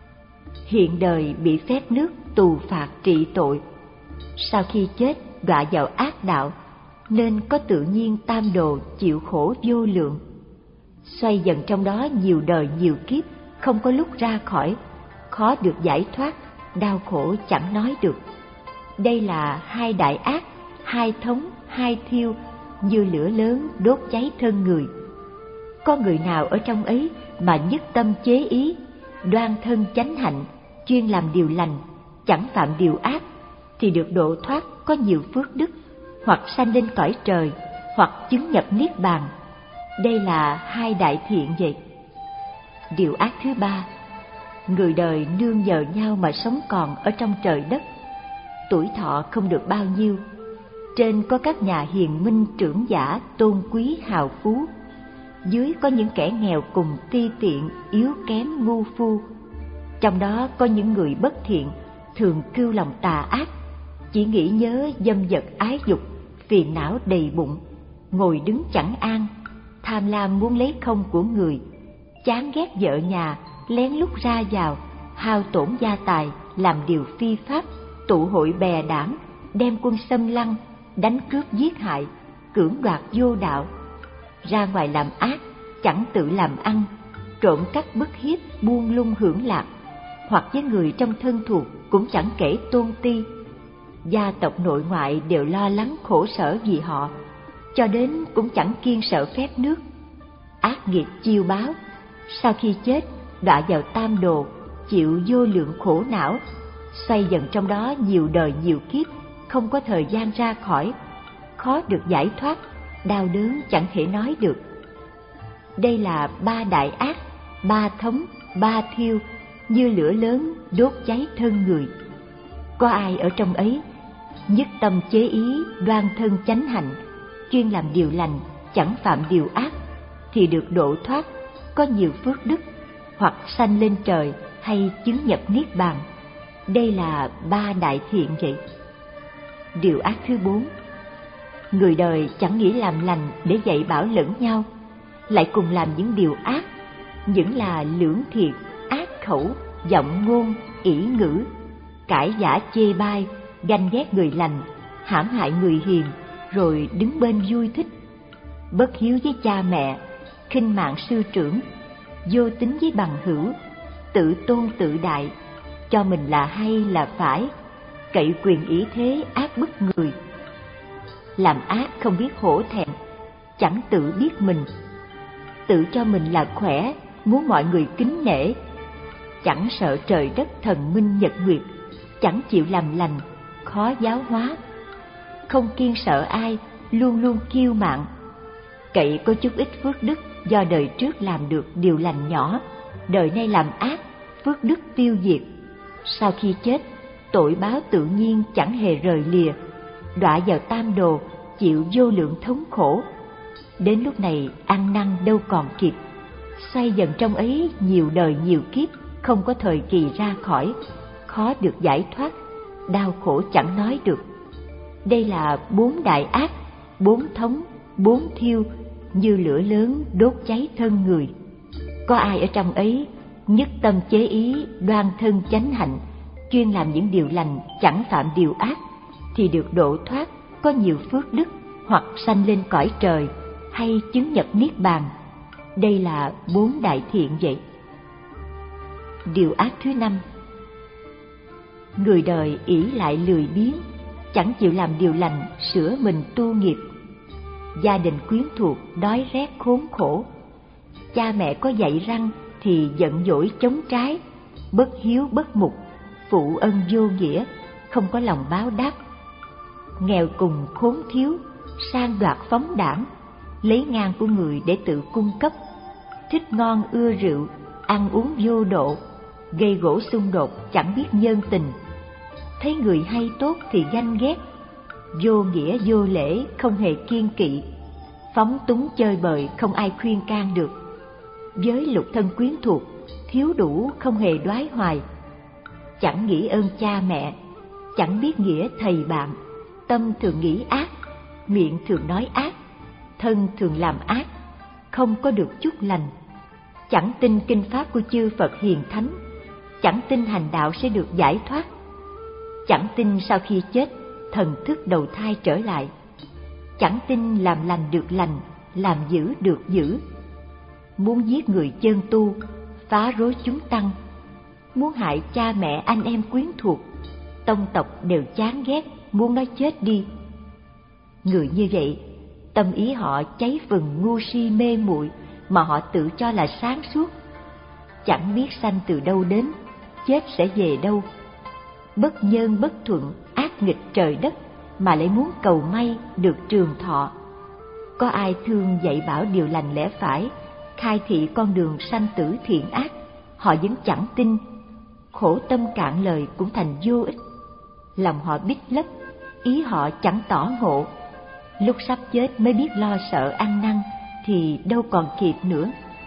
Hiện đời bị phép nước tù phạt trị tội, sau khi chết đọa vào ác đạo, nên có tự nhiên tam đồ chịu khổ vô lượng. Xoay dần trong đó nhiều đời nhiều kiếp, không có lúc ra khỏi, khó được giải thoát, đau khổ chẳng nói được. Đây là hai đại ác, hai thống, hai thiêu, như lửa lớn đốt cháy thân người. Có người nào ở trong ấy mà nhất tâm chế ý, đoan thân chánh hạnh, chuyên làm điều lành, chẳng phạm điều ác, thì được độ thoát, có nhiều phước đức, hoặc sanh lên cõi trời, hoặc chứng nhập niết bàn. Đây là hai đại thiện vậy. Điều ác thứ ba, người đời nương nhờ nhau mà sống còn ở trong trời đất, tuổi thọ không được bao nhiêu. Trên có các nhà hiền minh trưởng giả tôn quý hào phú, dưới có những kẻ nghèo cùng ti tiện, yếu kém, ngu phu. Trong đó có những người bất thiện, thường cưu lòng tà ác, chỉ nghĩ nhớ dâm vật ái dục, phiền não đầy bụng, ngồi đứng chẳng an, tham lam muốn lấy không của người, chán ghét vợ nhà, lén lút ra vào, hao tổn gia tài, làm điều phi pháp, tụ hội bè đảng, đem quân xâm lăng, đánh cướp giết hại, cưỡng đoạt vô đạo. Ra ngoài làm ác, chẳng tự làm ăn, trộm cắp bức hiếp, buông lung hưởng lạc, hoặc với người trong thân thuộc cũng chẳng kể tôn ti. Gia tộc nội ngoại đều lo lắng khổ sở vì họ, cho đến cũng chẳng kiêng sợ phép nước. Ác nghiệp chiêu báo, sau khi chết đọa vào tam đồ, chịu vô lượng khổ não, xoay dần trong đó nhiều đời nhiều kiếp, không có thời gian ra khỏi, khó được giải thoát, đau đớn chẳng thể nói được. Đây là ba đại ác, ba thống, ba thiêu, như lửa lớn đốt cháy thân người. Có ai ở trong ấy nhất tâm chế ý, đoan thân chánh hạnh, chuyên làm điều lành, chẳng phạm điều ác, thì được độ thoát, có nhiều phước đức, hoặc sanh lên trời hay chứng nhập niết bàn. Đây là ba đại thiện vậy. Điều ác thứ bốn, người đời chẳng nghĩ làm lành để dạy bảo lẫn nhau, lại cùng làm những điều ác, những là lưỡng thiệt, ác khẩu, giọng ngôn, ỷ ngữ, cãi giả chê bai, ganh ghét người lành, hãm hại người hiền, rồi đứng bên vui thích. bất hiếu với cha mẹ, khinh mạng sư trưởng, vô tín với bằng hữu, tự tôn tự đại, cho mình là hay là phải, cậy quyền ý thế ác bức người. Làm ác không biết hổ thẹn, chẳng tự biết mình, tự cho mình là khỏe, muốn mọi người kính nể, chẳng sợ trời đất thần minh nhật nguyệt, chẳng chịu làm lành, khó giáo hóa, không kiêng sợ ai, luôn luôn kiêu mạn, cậy có chút ít phước đức do đời trước làm được điều lành nhỏ, đời nay làm ác, phước đức tiêu diệt, sau khi chết tội báo tự nhiên chẳng hề rời lìa, đọa vào tam đồ, chịu vô lượng thống khổ. Đến lúc này ăn năn đâu còn kịp, xoay dần trong ấy nhiều đời nhiều kiếp, không có thời kỳ ra khỏi, khó được giải thoát, đau khổ chẳng nói được. Đây là bốn đại ác, bốn thống, bốn thiêu, như lửa lớn đốt cháy thân người. Có ai ở trong ấy nhất tâm chế ý, đoan thân chánh hạnh, chuyên làm những điều lành, chẳng phạm điều ác, thì được độ thoát, có nhiều phước đức, hoặc sanh lên cõi trời, hay chứng nhập niết bàn. Đây là bốn đại thiện vậy. Điều ác thứ năm, người đời ỷ lại lười biếng, chẳng chịu làm điều lành, sửa mình tu nghiệp. Gia đình quyến thuộc đói rét khốn khổ, cha mẹ có dạy răng thì giận dỗi chống trái, bất hiếu bất mục, phụ ân vô nghĩa, không có lòng báo đáp. Nghèo cùng khốn thiếu, sang đoạt phóng đảng, lấy ngang của người để tự cung cấp, thích ngon ưa rượu, ăn uống vô độ, gây gổ xung đột, chẳng biết nhân tình. Thấy người hay tốt thì ganh ghét, vô nghĩa vô lễ, không hề kiêng kỵ, phóng túng chơi bời, không ai khuyên can được. Với lục thân quyến thuộc, thiếu đủ không hề đoái hoài, chẳng nghĩ ơn cha mẹ, chẳng biết nghĩa thầy bạn, tâm thường nghĩ ác, miệng thường nói ác, thân thường làm ác, không có được chút lành, chẳng tin kinh pháp của chư Phật hiền thánh, chẳng tin hành đạo sẽ được giải thoát, chẳng tin sau khi chết thần thức đầu thai trở lại, chẳng tin làm lành được lành, làm dữ được dữ, muốn giết người chân tu, phá rối chúng tăng, muốn hại cha mẹ anh em quyến thuộc, tông tộc đều chán ghét, muốn nó chết đi. Người như vậy, tâm ý họ cháy vừng ngu si mê muội, mà họ tự cho là sáng suốt, chẳng biết sanh từ đâu đến, chết sẽ về đâu. Bất nhân bất thuận, ác nghịch trời đất, mà lại muốn cầu may được trường thọ. Có ai thương dạy bảo điều lành lẽ phải, khai thị con đường sanh tử thiện ác, họ vẫn chẳng tin, khổ tâm cạn lời cũng thành vô ích. Lòng họ bít lấp, ý họ chẳng tỏ ngộ, lúc sắp chết mới biết lo sợ ăn năn thì đâu còn kịp nữa.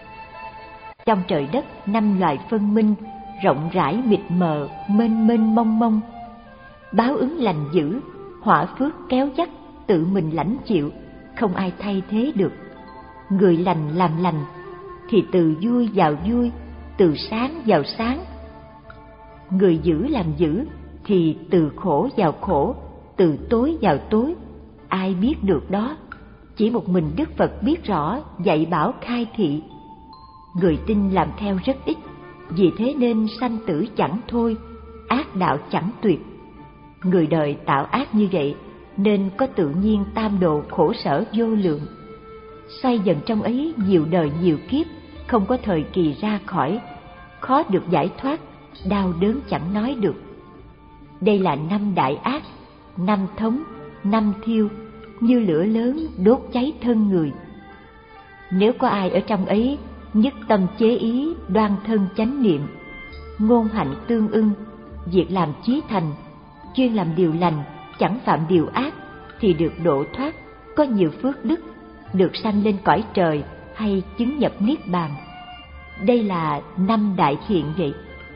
Trong trời đất năm loài phân minh, rộng rãi mịt mờ, mênh mênh mông mông, báo ứng lành dữ, họa phước kéo dắt, tự mình lãnh chịu, không ai thay thế được. Người lành làm lành thì từ vui vào vui, từ sáng vào sáng. Người dữ làm dữ thì từ khổ vào khổ, từ tối vào tối. Ai biết được đó, chỉ một mình Đức Phật biết rõ, dạy bảo khai thị. Người tin làm theo rất ít, vì thế nên sanh tử chẳng thôi, ác đạo chẳng tuyệt. Người đời tạo ác như vậy nên có tự nhiên tam đồ khổ sở vô lượng, xoay dần trong ấy nhiều đời nhiều kiếp, không có thời kỳ ra khỏi, khó được giải thoát, đau đớn chẳng nói được. Đây là năm đại ác, năm thống, năm thiêu, như lửa lớn đốt cháy thân người. Nếu có ai ở trong ấy nhất tâm chế ý, đoan thân chánh niệm, ngôn hạnh tương ưng, việc làm chí thành, chuyên làm điều lành, chẳng phạm điều ác, thì được độ thoát, có nhiều phước đức, được sanh lên cõi trời hay chứng nhập niết bàn. Đây là năm đại thiện vậy.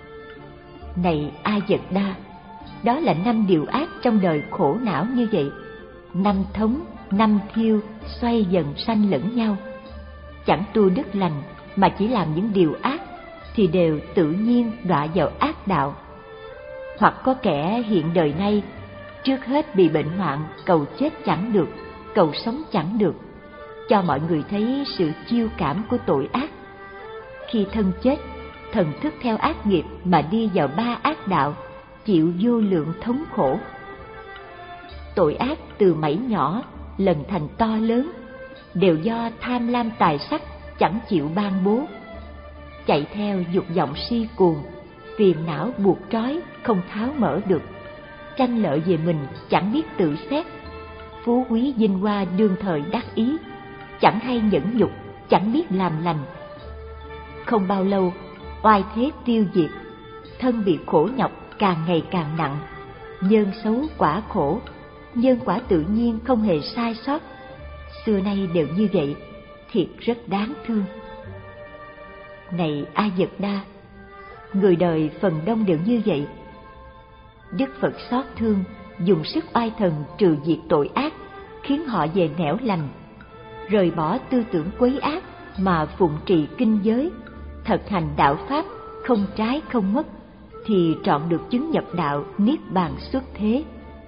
Này A Dật Đa, đó là năm điều ác trong đời khổ não như vậy. Năm thống, năm thiêu xoay dần sanh lẫn nhau. Chẳng tu đức lành mà chỉ làm những điều ác thì đều tự nhiên đọa vào ác đạo. Hoặc có kẻ hiện đời nay trước hết bị bệnh hoạn, cầu chết chẳng được, cầu sống chẳng được, cho mọi người thấy sự chiêu cảm của tội ác. Khi thân chết, thần thức theo ác nghiệp mà đi vào ba ác đạo, chịu vô lượng thống khổ. Tội ác từ mảy nhỏ lần thành to lớn, đều do tham lam tài sắc chẳng chịu ban bố. Chạy theo dục vọng si cuồng, phiền não buộc trói không tháo mở được. Tranh lợi về mình chẳng biết tự xét, phú quý vinh hoa đương thời đắc ý, chẳng hay nhẫn nhục, chẳng biết làm lành. Không bao lâu, oai thế tiêu diệt, thân bị khổ nhọc càng ngày càng nặng. Nhân xấu quả khổ, nhân quả tự nhiên không hề sai sót. Xưa nay đều như vậy, thiệt rất đáng thương. Này A Dật Đa, người đời phần đông đều như vậy. Đức Phật xót thương, dùng sức oai thần trừ diệt tội ác, khiến họ về nẻo lành, rời bỏ tư tưởng quấy ác mà phụng trì kinh giới, thực hành đạo pháp không trái không mất, thì trọn được chứng nhập đạo niết bàn xuất thế.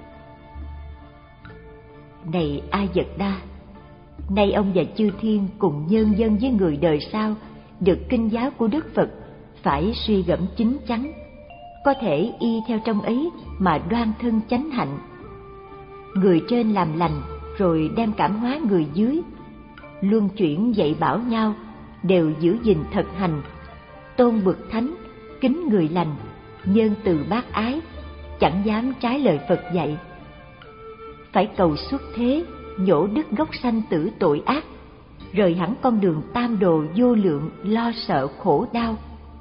Này A Dật Đa, nay ông và chư thiên cùng nhân dân với người đời sau được kinh giáo của Đức Phật phải suy gẫm chín chắn, có thể y theo trong ấy mà đoan thân chánh hạnh. Người trên làm lành rồi đem cảm hóa người dưới, luân chuyển dạy bảo nhau, đều giữ gìn thực hành, tôn bậc thánh, kính người lành, nhân từ bác ái, chẳng dám trái lời Phật dạy. Phải cầu xuất thế, nhổ đứt gốc sanh tử tội ác, rời hẳn con đường tam đồ vô lượng lo sợ khổ đau.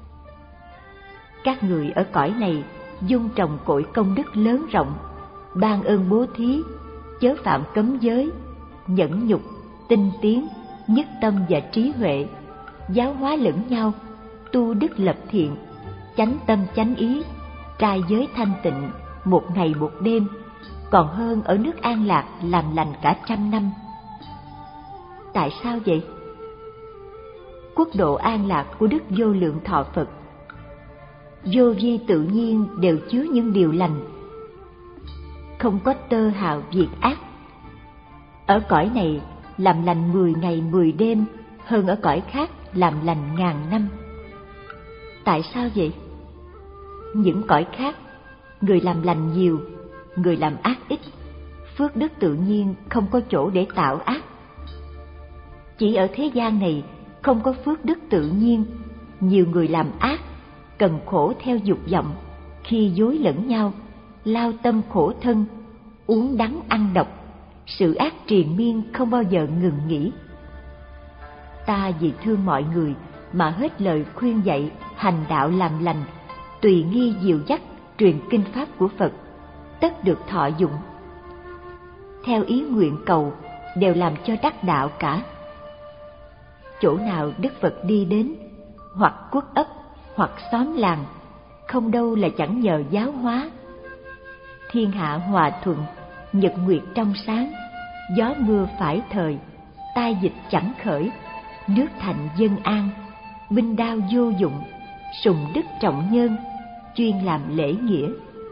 Các người ở cõi này dung trồng cội công đức lớn rộng, ban ơn bố thí, chớ phạm cấm giới, nhẫn nhục, tinh tiến, nhất tâm và trí huệ, giáo hóa lẫn nhau, tu đức lập thiện, chánh tâm chánh ý, trai giới thanh tịnh, một ngày một đêm, còn hơn ở nước An Lạc làm lành cả trăm năm. Tại sao vậy? Quốc độ An Lạc của Đức Vô Lượng Thọ Phật, vô vi tự nhiên đều chứa những điều lành, không có tơ hào việc ác. Ở cõi này làm lành mười ngày mười đêm, hơn ở cõi khác làm lành ngàn năm. Tại sao vậy? Những cõi khác, người làm lành nhiều, người làm ác ít, phước đức tự nhiên không có chỗ để tạo ác. Chỉ ở thế gian này không có phước đức tự nhiên, nhiều người làm ác, cần khổ theo dục vọng, khi dối lẫn nhau, lao tâm khổ thân, uống đắng ăn độc, sự ác triền miên không bao giờ ngừng nghỉ. Ta vì thương mọi người mà hết lời khuyên dạy, hành đạo làm lành, tùy nghi dìu dắt, truyền kinh pháp của Phật, tất được thọ dụng. Theo ý nguyện cầu đều làm cho đắc đạo cả. Chỗ nào Đức Phật đi đến, hoặc quốc ấp, hoặc xóm làng, không đâu là chẳng nhờ giáo hóa. Thiên hạ hòa thuận, nhật nguyệt trong sáng, gió mưa phải thời, tai dịch chẳng khởi, nước thành dân an, binh đao vô dụng, sùng đức trọng nhân, chuyên làm lễ nghĩa.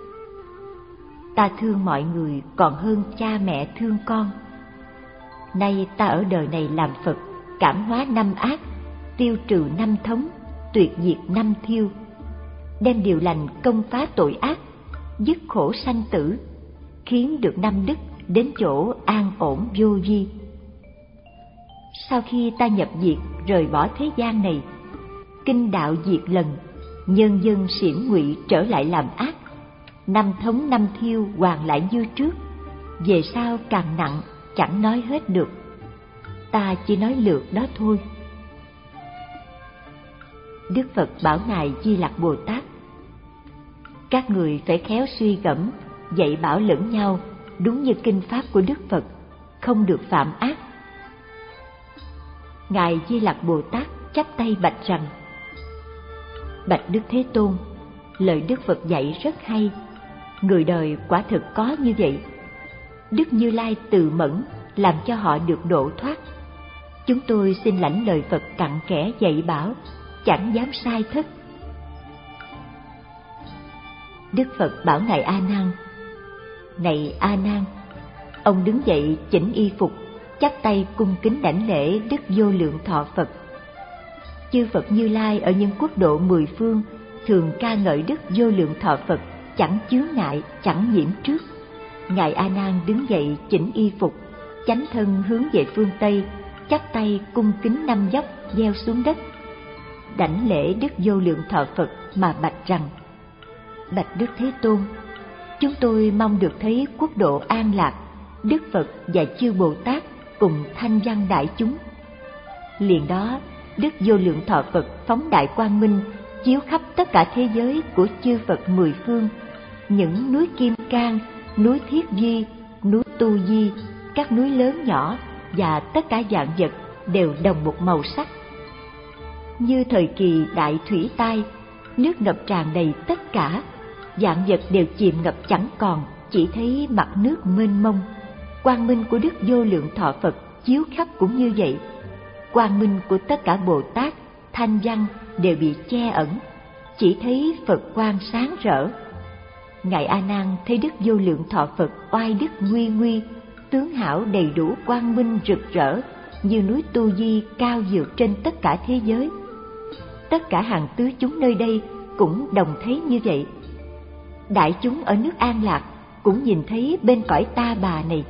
Ta thương mọi người còn hơn cha mẹ thương con. Nay ta ở đời này làm Phật, cảm hóa năm ác, tiêu trừ năm thống, tuyệt diệt năm thiêu, đem điều lành công phá tội ác, dứt khổ sanh tử, khiến được năm đức đến chỗ an ổn vô vi. Sau khi ta nhập diệt rời bỏ thế gian này, kinh đạo diệt lần, nhân dân xiển ngụy trở lại làm ác, năm thống năm thiêu hoàn lại như trước, về sau càng nặng chẳng nói hết được. Ta chỉ nói lược đó thôi. Đức Phật bảo ngài Di Lặc Bồ Tát: các người phải khéo suy gẫm, dạy bảo lẫn nhau đúng như kinh pháp của Đức Phật, không được phạm ác. Ngài Di Lặc Bồ Tát chắp tay bạch rằng: bạch Đức Thế Tôn, lời Đức Phật dạy rất hay, người đời quả thực có như vậy. Đức Như Lai từ mẫn làm cho họ được độ thoát. Chúng tôi xin lãnh lời Phật cặn kẽ dạy bảo, chẳng dám sai thất. Đức Phật bảo ngài A Nan: này A Nan, ông đứng dậy chỉnh y phục, chắp tay cung kính đảnh lễ Đức Vô Lượng Thọ Phật. Chư Phật Như Lai ở những quốc độ mười phương thường ca ngợi Đức Vô Lượng Thọ Phật chẳng chướng ngại, chẳng nhiễm trước. Ngài A Nan đứng dậy chỉnh y phục, chánh thân hướng về phương Tây, chắp tay cung kính năm dốc gieo xuống đất, đảnh lễ Đức Vô Lượng Thọ Phật mà bạch rằng: Bạch Đức Thế Tôn, chúng tôi mong được thấy quốc độ an lạc, Đức Phật và chư Bồ Tát cùng thanh văn đại chúng. Liền đó, Đức Vô Lượng Thọ Phật phóng đại quang minh chiếu khắp tất cả thế giới của chư Phật mười phương, những núi Kim Cang, núi Thiết Di, núi Tu Di, các núi lớn nhỏ và tất cả vạn vật đều đồng một màu sắc. Như thời kỳ đại thủy tai, nước ngập tràn đầy tất cả, vạn vật đều chìm ngập chẳng còn, chỉ thấy mặt nước mênh mông. Quang minh của Đức Vô Lượng Thọ Phật chiếu khắp cũng như vậy. Quang minh của tất cả Bồ Tát, thanh văn đều bị che ẩn, chỉ thấy Phật quang sáng rỡ. Ngài A Nan thấy Đức Vô Lượng Thọ Phật oai đức nguy nguy, tướng hảo đầy đủ quang minh rực rỡ, như núi Tu Di cao vượt trên tất cả thế giới. Tất cả hàng tứ chúng nơi đây cũng đồng thấy như vậy. Đại chúng ở nước An Lạc cũng nhìn thấy bên cõi Ta Bà này.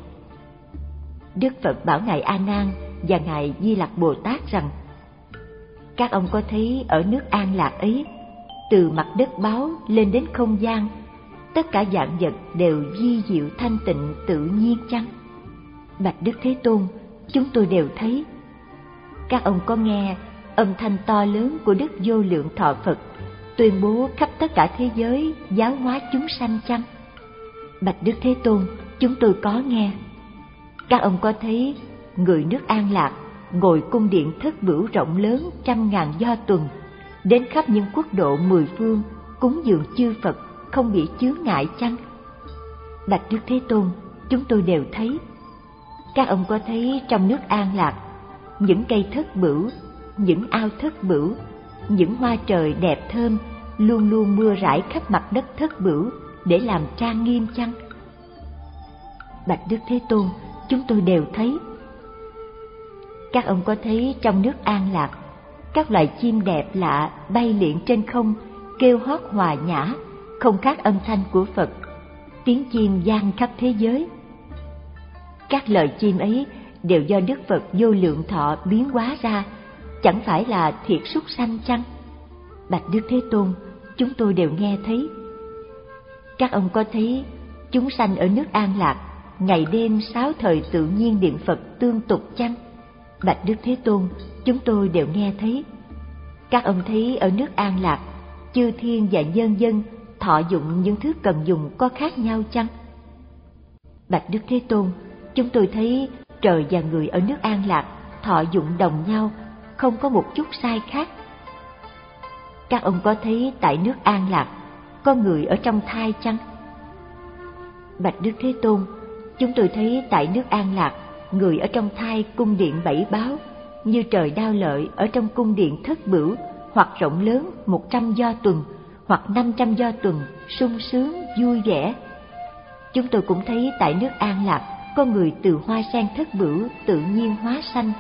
Đức Phật bảo Ngài A Nan và Ngài Di Lặc Bồ Tát rằng: Các ông có thấy ở nước An Lạc ấy, từ mặt đất báo lên đến không gian, tất cả vạn vật đều vi diệu thanh tịnh tự nhiên chăng? Bạch Đức Thế Tôn, chúng tôi đều thấy. Các ông có nghe âm thanh to lớn của Đức Vô Lượng Thọ Phật tuyên bố khắp tất cả thế giới giáo hóa chúng sanh chăng? Bạch Đức Thế Tôn, chúng tôi có nghe. Các ông có thấy người nước An Lạc ngồi cung điện thất bửu rộng lớn trăm ngàn do tuần, đến khắp những quốc độ mười phương cúng dường chư Phật không bị chướng ngại chăng? Bạch Đức Thế Tôn, chúng tôi đều thấy. Các ông có thấy trong nước An Lạc những cây thất bửu, những ao thất bửu, những hoa trời đẹp thơm luôn luôn mưa rải khắp mặt đất thất bửu để làm trang nghiêm chăng? Bạch Đức Thế Tôn, chúng tôi đều thấy. Các ông có thấy trong nước An Lạc các loài chim đẹp lạ bay lượn trên không, kêu hót hòa nhã, không khác âm thanh của Phật, tiếng chim vang khắp thế giới. Các lời chim ấy đều do Đức Phật Vô Lượng Thọ biến hóa ra, chẳng phải là thiệt súc sanh chăng? Bạch Đức Thế Tôn, chúng tôi đều nghe thấy. Các ông có thấy chúng sanh ở nước An Lạc ngày đêm sáu thời tự nhiên niệm Phật tương tục chăng? Bạch Đức Thế Tôn, chúng tôi đều nghe thấy. Các ông thấy ở nước An Lạc chư thiên và nhân dân thọ dụng những thứ cần dùng có khác nhau chăng? Bạch Đức Thế Tôn, chúng tôi thấy trời và người ở nước An Lạc thọ dụng đồng nhau, không có một chút sai khác. Các ông có thấy tại nước An Lạc có người ở trong thai chăng? Bạch Đức Thế Tôn, chúng tôi thấy tại nước An Lạc người ở trong thai cung điện bảy báo, như trời Đao Lợi ở trong cung điện thất bửu, hoặc rộng lớn một trăm do tuần, hoặc năm trăm do tuần, sung sướng vui vẻ. Chúng tôi cũng thấy tại nước An Lạc có người từ hoa sen thất bửu tự nhiên hóa sanh.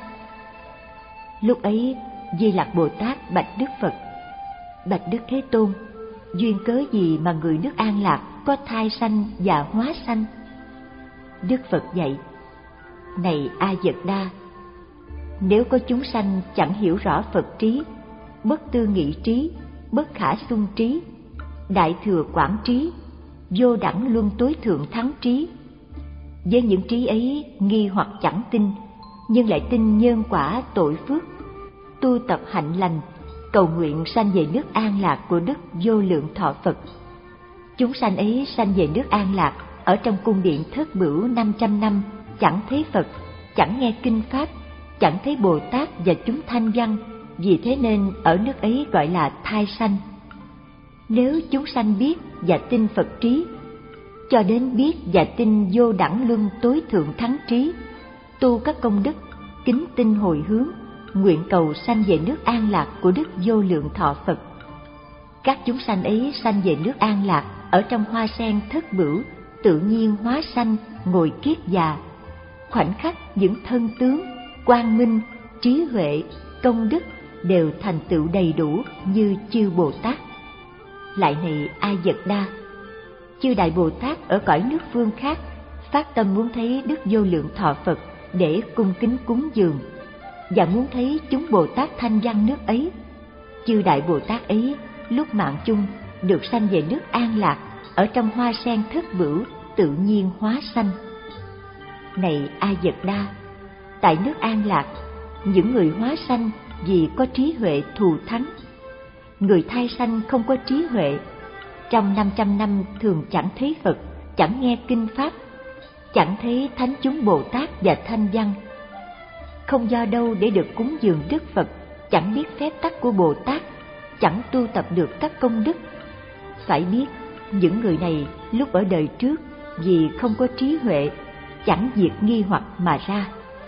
Lúc ấy Di Lặc Bồ Tát bạch Đức Phật: Bạch Đức Thế Tôn, duyên cớ gì mà người nước An Lạc có thai sanh và hóa sanh? Đức Phật dạy: Này A Dật Đa, nếu có chúng sanh chẳng hiểu rõ Phật trí, bất tư nghị trí, bất khả xung trí, đại thừa quảng trí, vô đẳng luân tối thượng thắng trí, với những trí ấy nghi hoặc chẳng tin, nhưng lại tin nhân quả tội phước, tu tập hạnh lành, cầu nguyện sanh về nước An Lạc của Đức Vô Lượng Thọ Phật. Chúng sanh ấy sanh về nước An Lạc ở trong cung điện thất bửu năm trăm năm, chẳng thấy Phật, chẳng nghe kinh pháp, chẳng thấy Bồ Tát và chúng thanh văn, vì thế nên ở nước ấy gọi là thai sanh. Nếu chúng sanh biết và tin Phật trí, cho đến biết và tin vô đẳng luân tối thượng thắng trí, tu các công đức, kính tinh hồi hướng, nguyện cầu sanh về nước An Lạc của Đức Vô Lượng Thọ Phật. Các chúng sanh ấy sanh về nước An Lạc ở trong hoa sen thất bửu, tự nhiên hóa sanh, ngồi kiết già. khoảnh khắc những thân tướng, quang minh, trí huệ, công đức đều thành tựu đầy đủ như chư Bồ Tát. Lại này A Dật Đa, chư Đại Bồ Tát ở cõi nước phương khác phát tâm muốn thấy Đức Vô Lượng Thọ Phật để cung kính cúng dường, và muốn thấy chúng Bồ Tát thanh văn nước ấy. Chư Đại Bồ Tát ấy lúc mạng chung được sanh về nước An Lạc, ở trong hoa sen thất bửu tự nhiên hóa sanh. Này A Dật Đa, tại nước An Lạc, những người hóa sanh vì có trí huệ thù thắng. Người thai sanh không có trí huệ, trong năm trăm năm thường chẳng thấy Phật, chẳng nghe kinh pháp, chẳng thấy thánh chúng Bồ Tát và thanh văn. Không do đâu để được cúng dường Đức Phật, chẳng biết phép tắc của Bồ Tát, chẳng tu tập được các công đức. Phải biết, những người này lúc ở đời trước vì không có trí huệ, chẳng diệt nghi hoặc mà ra.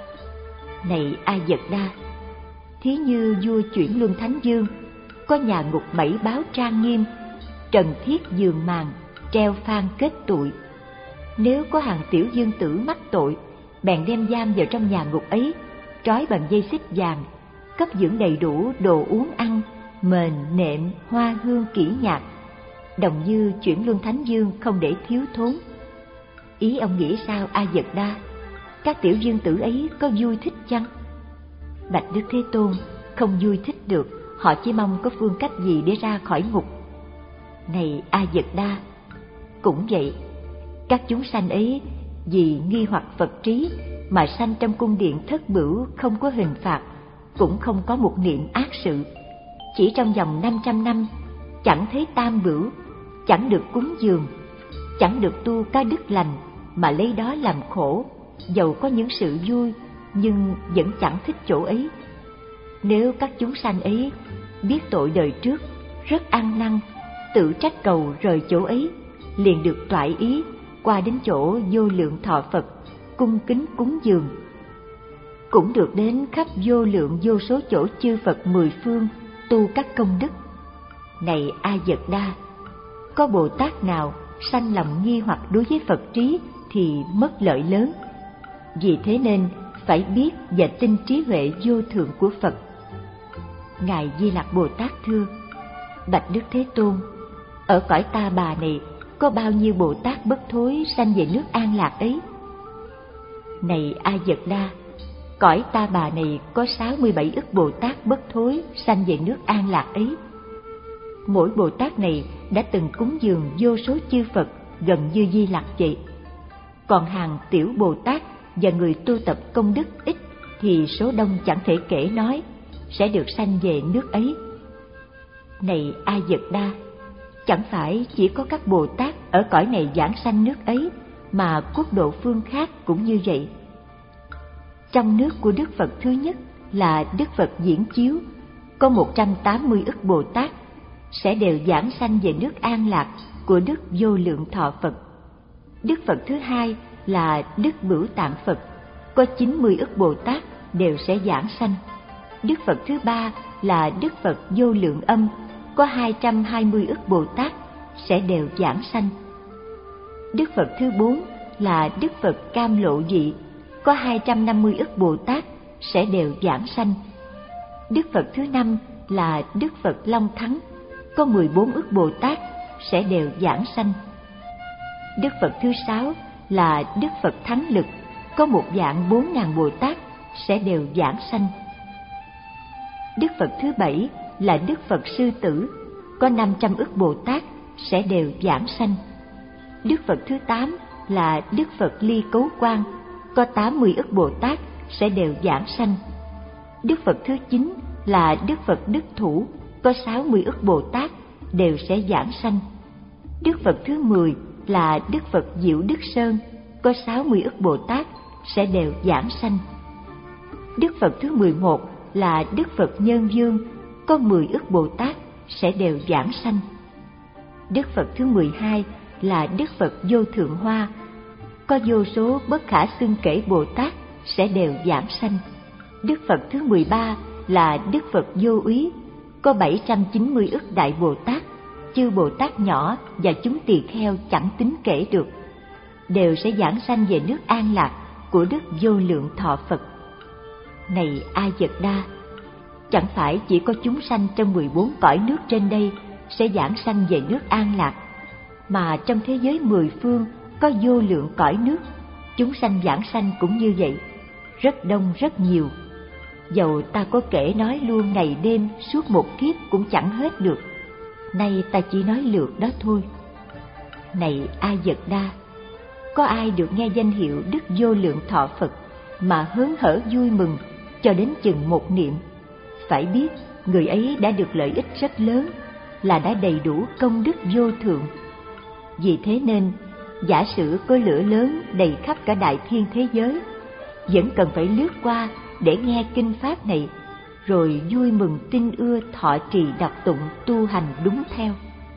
Này A Dật Đa, thí như vua Chuyển Luân Thánh Dương, có nhà ngục mẩy báo trang nghiêm, trần thiết giường màn, treo phan kết tụi. Nếu có hàng tiểu dương tử mắc tội, bèn đem giam vào trong nhà ngục ấy, trói bằng dây xích vàng, cấp dưỡng đầy đủ đồ uống ăn, mền, nệm, hoa hương kỹ nhạc, đồng như Chuyển Luân Thánh Dương không để thiếu thốn. Ý ông nghĩ sao A Dật Đa? Các tiểu dương tử ấy có vui thích chăng? Bạch Đức Thế Tôn, không vui thích được, họ chỉ mong có phương cách gì để ra khỏi ngục. Này A Dật Đa, cũng vậy, các chúng sanh ấy vì nghi hoặc Phật trí mà sanh trong cung điện thất bửu, không có hình phạt, cũng không có một niệm ác sự. Chỉ trong vòng năm trăm năm, chẳng thấy tam bửu, chẳng được cúng dường, chẳng được tu các đức lành, mà lấy đó làm khổ, dầu có những sự vui, nhưng vẫn chẳng thích chỗ ấy. Nếu các chúng sanh ấy biết tội đời trước, rất ăn năn, tự trách cầu rời chỗ ấy, liền được toại ý qua đến chỗ Vô Lượng Thọ Phật, cung kính cúng dường. Cũng được đến khắp vô lượng vô số chỗ chư Phật mười phương tu các công đức. Này A Dật Đa, có Bồ Tát nào sanh lòng nghi hoặc đối với Phật trí thì mất lợi lớn. Vì thế nên phải biết và tin trí huệ vô thượng của Phật. Ngài Di Lặc Bồ Tát thưa: Bạch Đức Thế Tôn, ở cõi Ta Bà này có bao nhiêu Bồ Tát bất thối sanh về nước An Lạc ấy? Này A Dật Đa, cõi Ta Bà này có sáu mươi bảy ức Bồ Tát bất thối sanh về nước An Lạc ấy. Mỗi Bồ Tát này đã từng cúng dường vô số chư Phật gần như Di Lặc vậy. Còn hàng tiểu Bồ Tát và người tu tập công đức ít thì số đông chẳng thể kể nói, sẽ được sanh về nước ấy. Này A Dật Đa, chẳng phải chỉ có các Bồ Tát ở cõi này giảng sanh nước ấy, mà quốc độ phương khác cũng như vậy. Trong nước của Đức Phật thứ nhất là Đức Phật Diễn Chiếu, có một trăm tám mươi ức Bồ Tát sẽ đều giảng sanh về nước An Lạc của Đức Vô Lượng Thọ Phật. Đức Phật thứ hai là Đức Bửu Tạng Phật, có chín mươi ức Bồ Tát đều sẽ giảng sanh. Đức Phật thứ ba là Đức Phật Vô Lượng Âm, có hai trăm hai mươi ức Bồ Tát sẽ đều giảng sanh. Đức Phật thứ bốn là Đức Phật Cam Lộ Vị, có hai trăm năm mươi ức Bồ Tát sẽ đều giảng sanh. Đức Phật thứ năm là Đức Phật Long Thắng, có mười bốn ức Bồ Tát sẽ đều giảng sanh. Đức Phật thứ sáu là Đức Phật Thắng Lực, có một vạn bốn ngàn Bồ Tát sẽ đều giảng sanh. Đức Phật thứ bảy là Đức Phật Sư Tử, có năm trăm ức Bồ Tát sẽ đều giảng sanh. Đức Phật thứ tám là Đức Phật Ly Cấu Quang, có tám mươi ức Bồ Tát sẽ đều giảng sanh. Đức Phật thứ chín là Đức Phật Đức Thủ, có sáu mươi ức Bồ Tát đều sẽ giảng sanh. Đức Phật thứ mười là Đức Phật Diệu Đức Sơn, có sáu mươi ức Bồ Tát sẽ đều giảng sanh. Đức Phật thứ mười một là Đức Phật Nhân Dương, có mười ức Bồ Tát sẽ đều giảng sanh. Đức Phật thứ mười hai là Đức Phật Vô Thượng Hoa, có vô số bất khả xưng kể Bồ Tát sẽ đều giảng sanh. Đức Phật thứ mười ba là Đức Phật Vô Úy, có bảy trăm chín mươi ức Đại Bồ Tát, chư Bồ Tát nhỏ và chúng tỳ kheo chẳng tính kể được, đều sẽ giảng sanh về nước An Lạc, của Đức Vô Lượng Thọ Phật. Này A Dật Đa, chẳng phải chỉ có chúng sanh trong mười bốn cõi nước trên đây sẽ giảng sanh về nước An Lạc, mà trong thế giới mười phương có vô lượng cõi nước, chúng sanh giảng sanh cũng như vậy, rất đông rất nhiều. Dầu ta có kể nói luôn ngày đêm suốt một kiếp cũng chẳng hết được, nay ta chỉ nói lược đó thôi. Này A Dật Đa, có ai được nghe danh hiệu Đức Vô Lượng Thọ Phật mà hớn hở vui mừng cho đến chừng một niệm, phải biết người ấy đã được lợi ích rất lớn, là đã đầy đủ công đức vô thượng. Vì thế nên, giả sử có lửa lớn đầy khắp cả đại thiên thế giới, vẫn cần phải lướt qua để nghe kinh pháp này, rồi vui mừng tin ưa thọ trì đọc tụng tu hành đúng theo.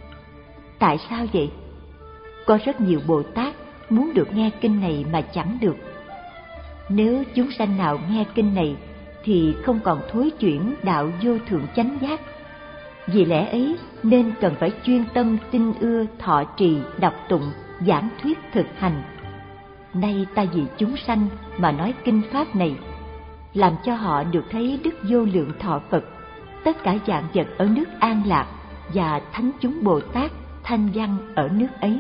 Tại sao vậy? Có rất nhiều Bồ Tát muốn được nghe kinh này mà chẳng được. Nếu chúng sanh nào nghe kinh này thì không còn thối chuyển đạo vô thượng chánh giác. Vì lẽ ấy nên cần phải chuyên tâm tin ưa thọ trì đọc tụng giảng thuyết thực hành. Nay ta vì chúng sanh mà nói kinh pháp này, làm cho họ được thấy Đức Vô Lượng Thọ Phật, tất cả vạn vật ở nước An Lạc và thánh chúng Bồ Tát thanh văn ở nước ấy.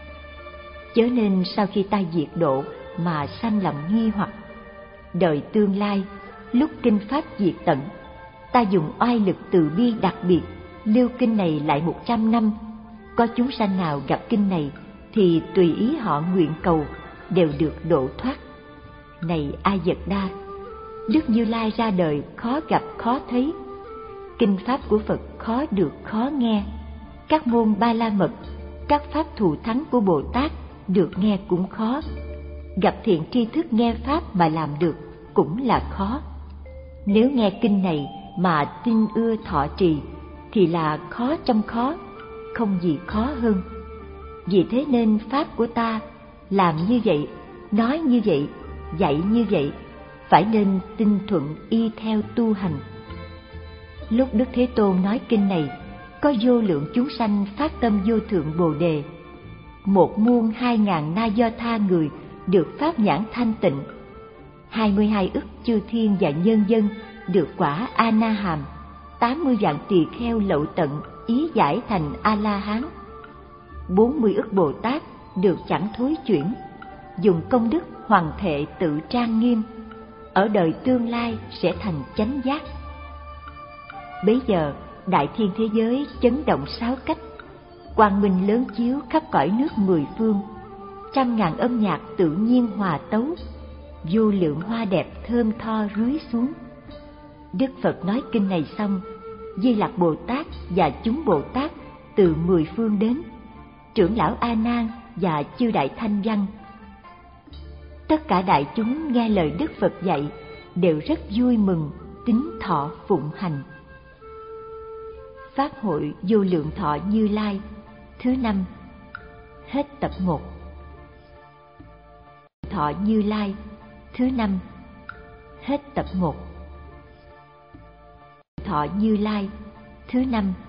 Chớ nên sau khi ta diệt độ mà sanh lòng nghi hoặc. Đời tương lai, lúc kinh pháp diệt tận, ta dùng oai lực từ bi đặc biệt lưu kinh này lại một trăm năm. Có chúng sanh nào gặp kinh này thì tùy ý họ nguyện cầu, đều được độ thoát. Này A Dật Đa, Đức Như Lai ra đời khó gặp khó thấy, kinh pháp của Phật khó được khó nghe, các môn Ba La Mật, các pháp thù thắng của Bồ Tát được nghe cũng khó, gặp thiện tri thức nghe pháp mà làm được cũng là khó. Nếu nghe kinh này mà tin ưa thọ trì thì là khó trong khó, không gì khó hơn. Vì thế nên pháp của ta làm như vậy, nói như vậy, dạy như vậy, phải nên tinh thuận y theo tu hành. Lúc Đức Thế Tôn nói kinh này, có vô lượng chúng sanh phát tâm vô thượng Bồ Đề. Một muôn hai ngàn na do tha người được pháp nhãn thanh tịnh, hai mươi hai ức chư thiên và nhân dân được quả A Na Hàm, tám mươi vạn tỳ kheo lậu tận ý giải thành A La Hán, bốn mươi ức Bồ Tát được chẳng thối chuyển, dùng công đức hoàng thệ tự trang nghiêm, ở đời tương lai sẽ thành chánh giác. Bấy giờ đại thiên thế giới chấn động sáu cách, quang minh lớn chiếu khắp cõi nước mười phương, trăm ngàn âm nhạc tự nhiên hòa tấu, vô lượng hoa đẹp thơm tho rưới xuống. Đức Phật nói kinh này xong, Di Lặc Bồ Tát và chúng Bồ Tát từ mười phương đến, trưởng lão A Nan và chư đại thanh văn. Tất cả đại chúng nghe lời Đức Phật dạy đều rất vui mừng, tín thọ phụng hành. Pháp hội Vô Lượng Thọ Như Lai thứ năm. Hết tập một. Thọ Như Lai thứ năm. Hết tập một. Thọ Như Lai thứ năm.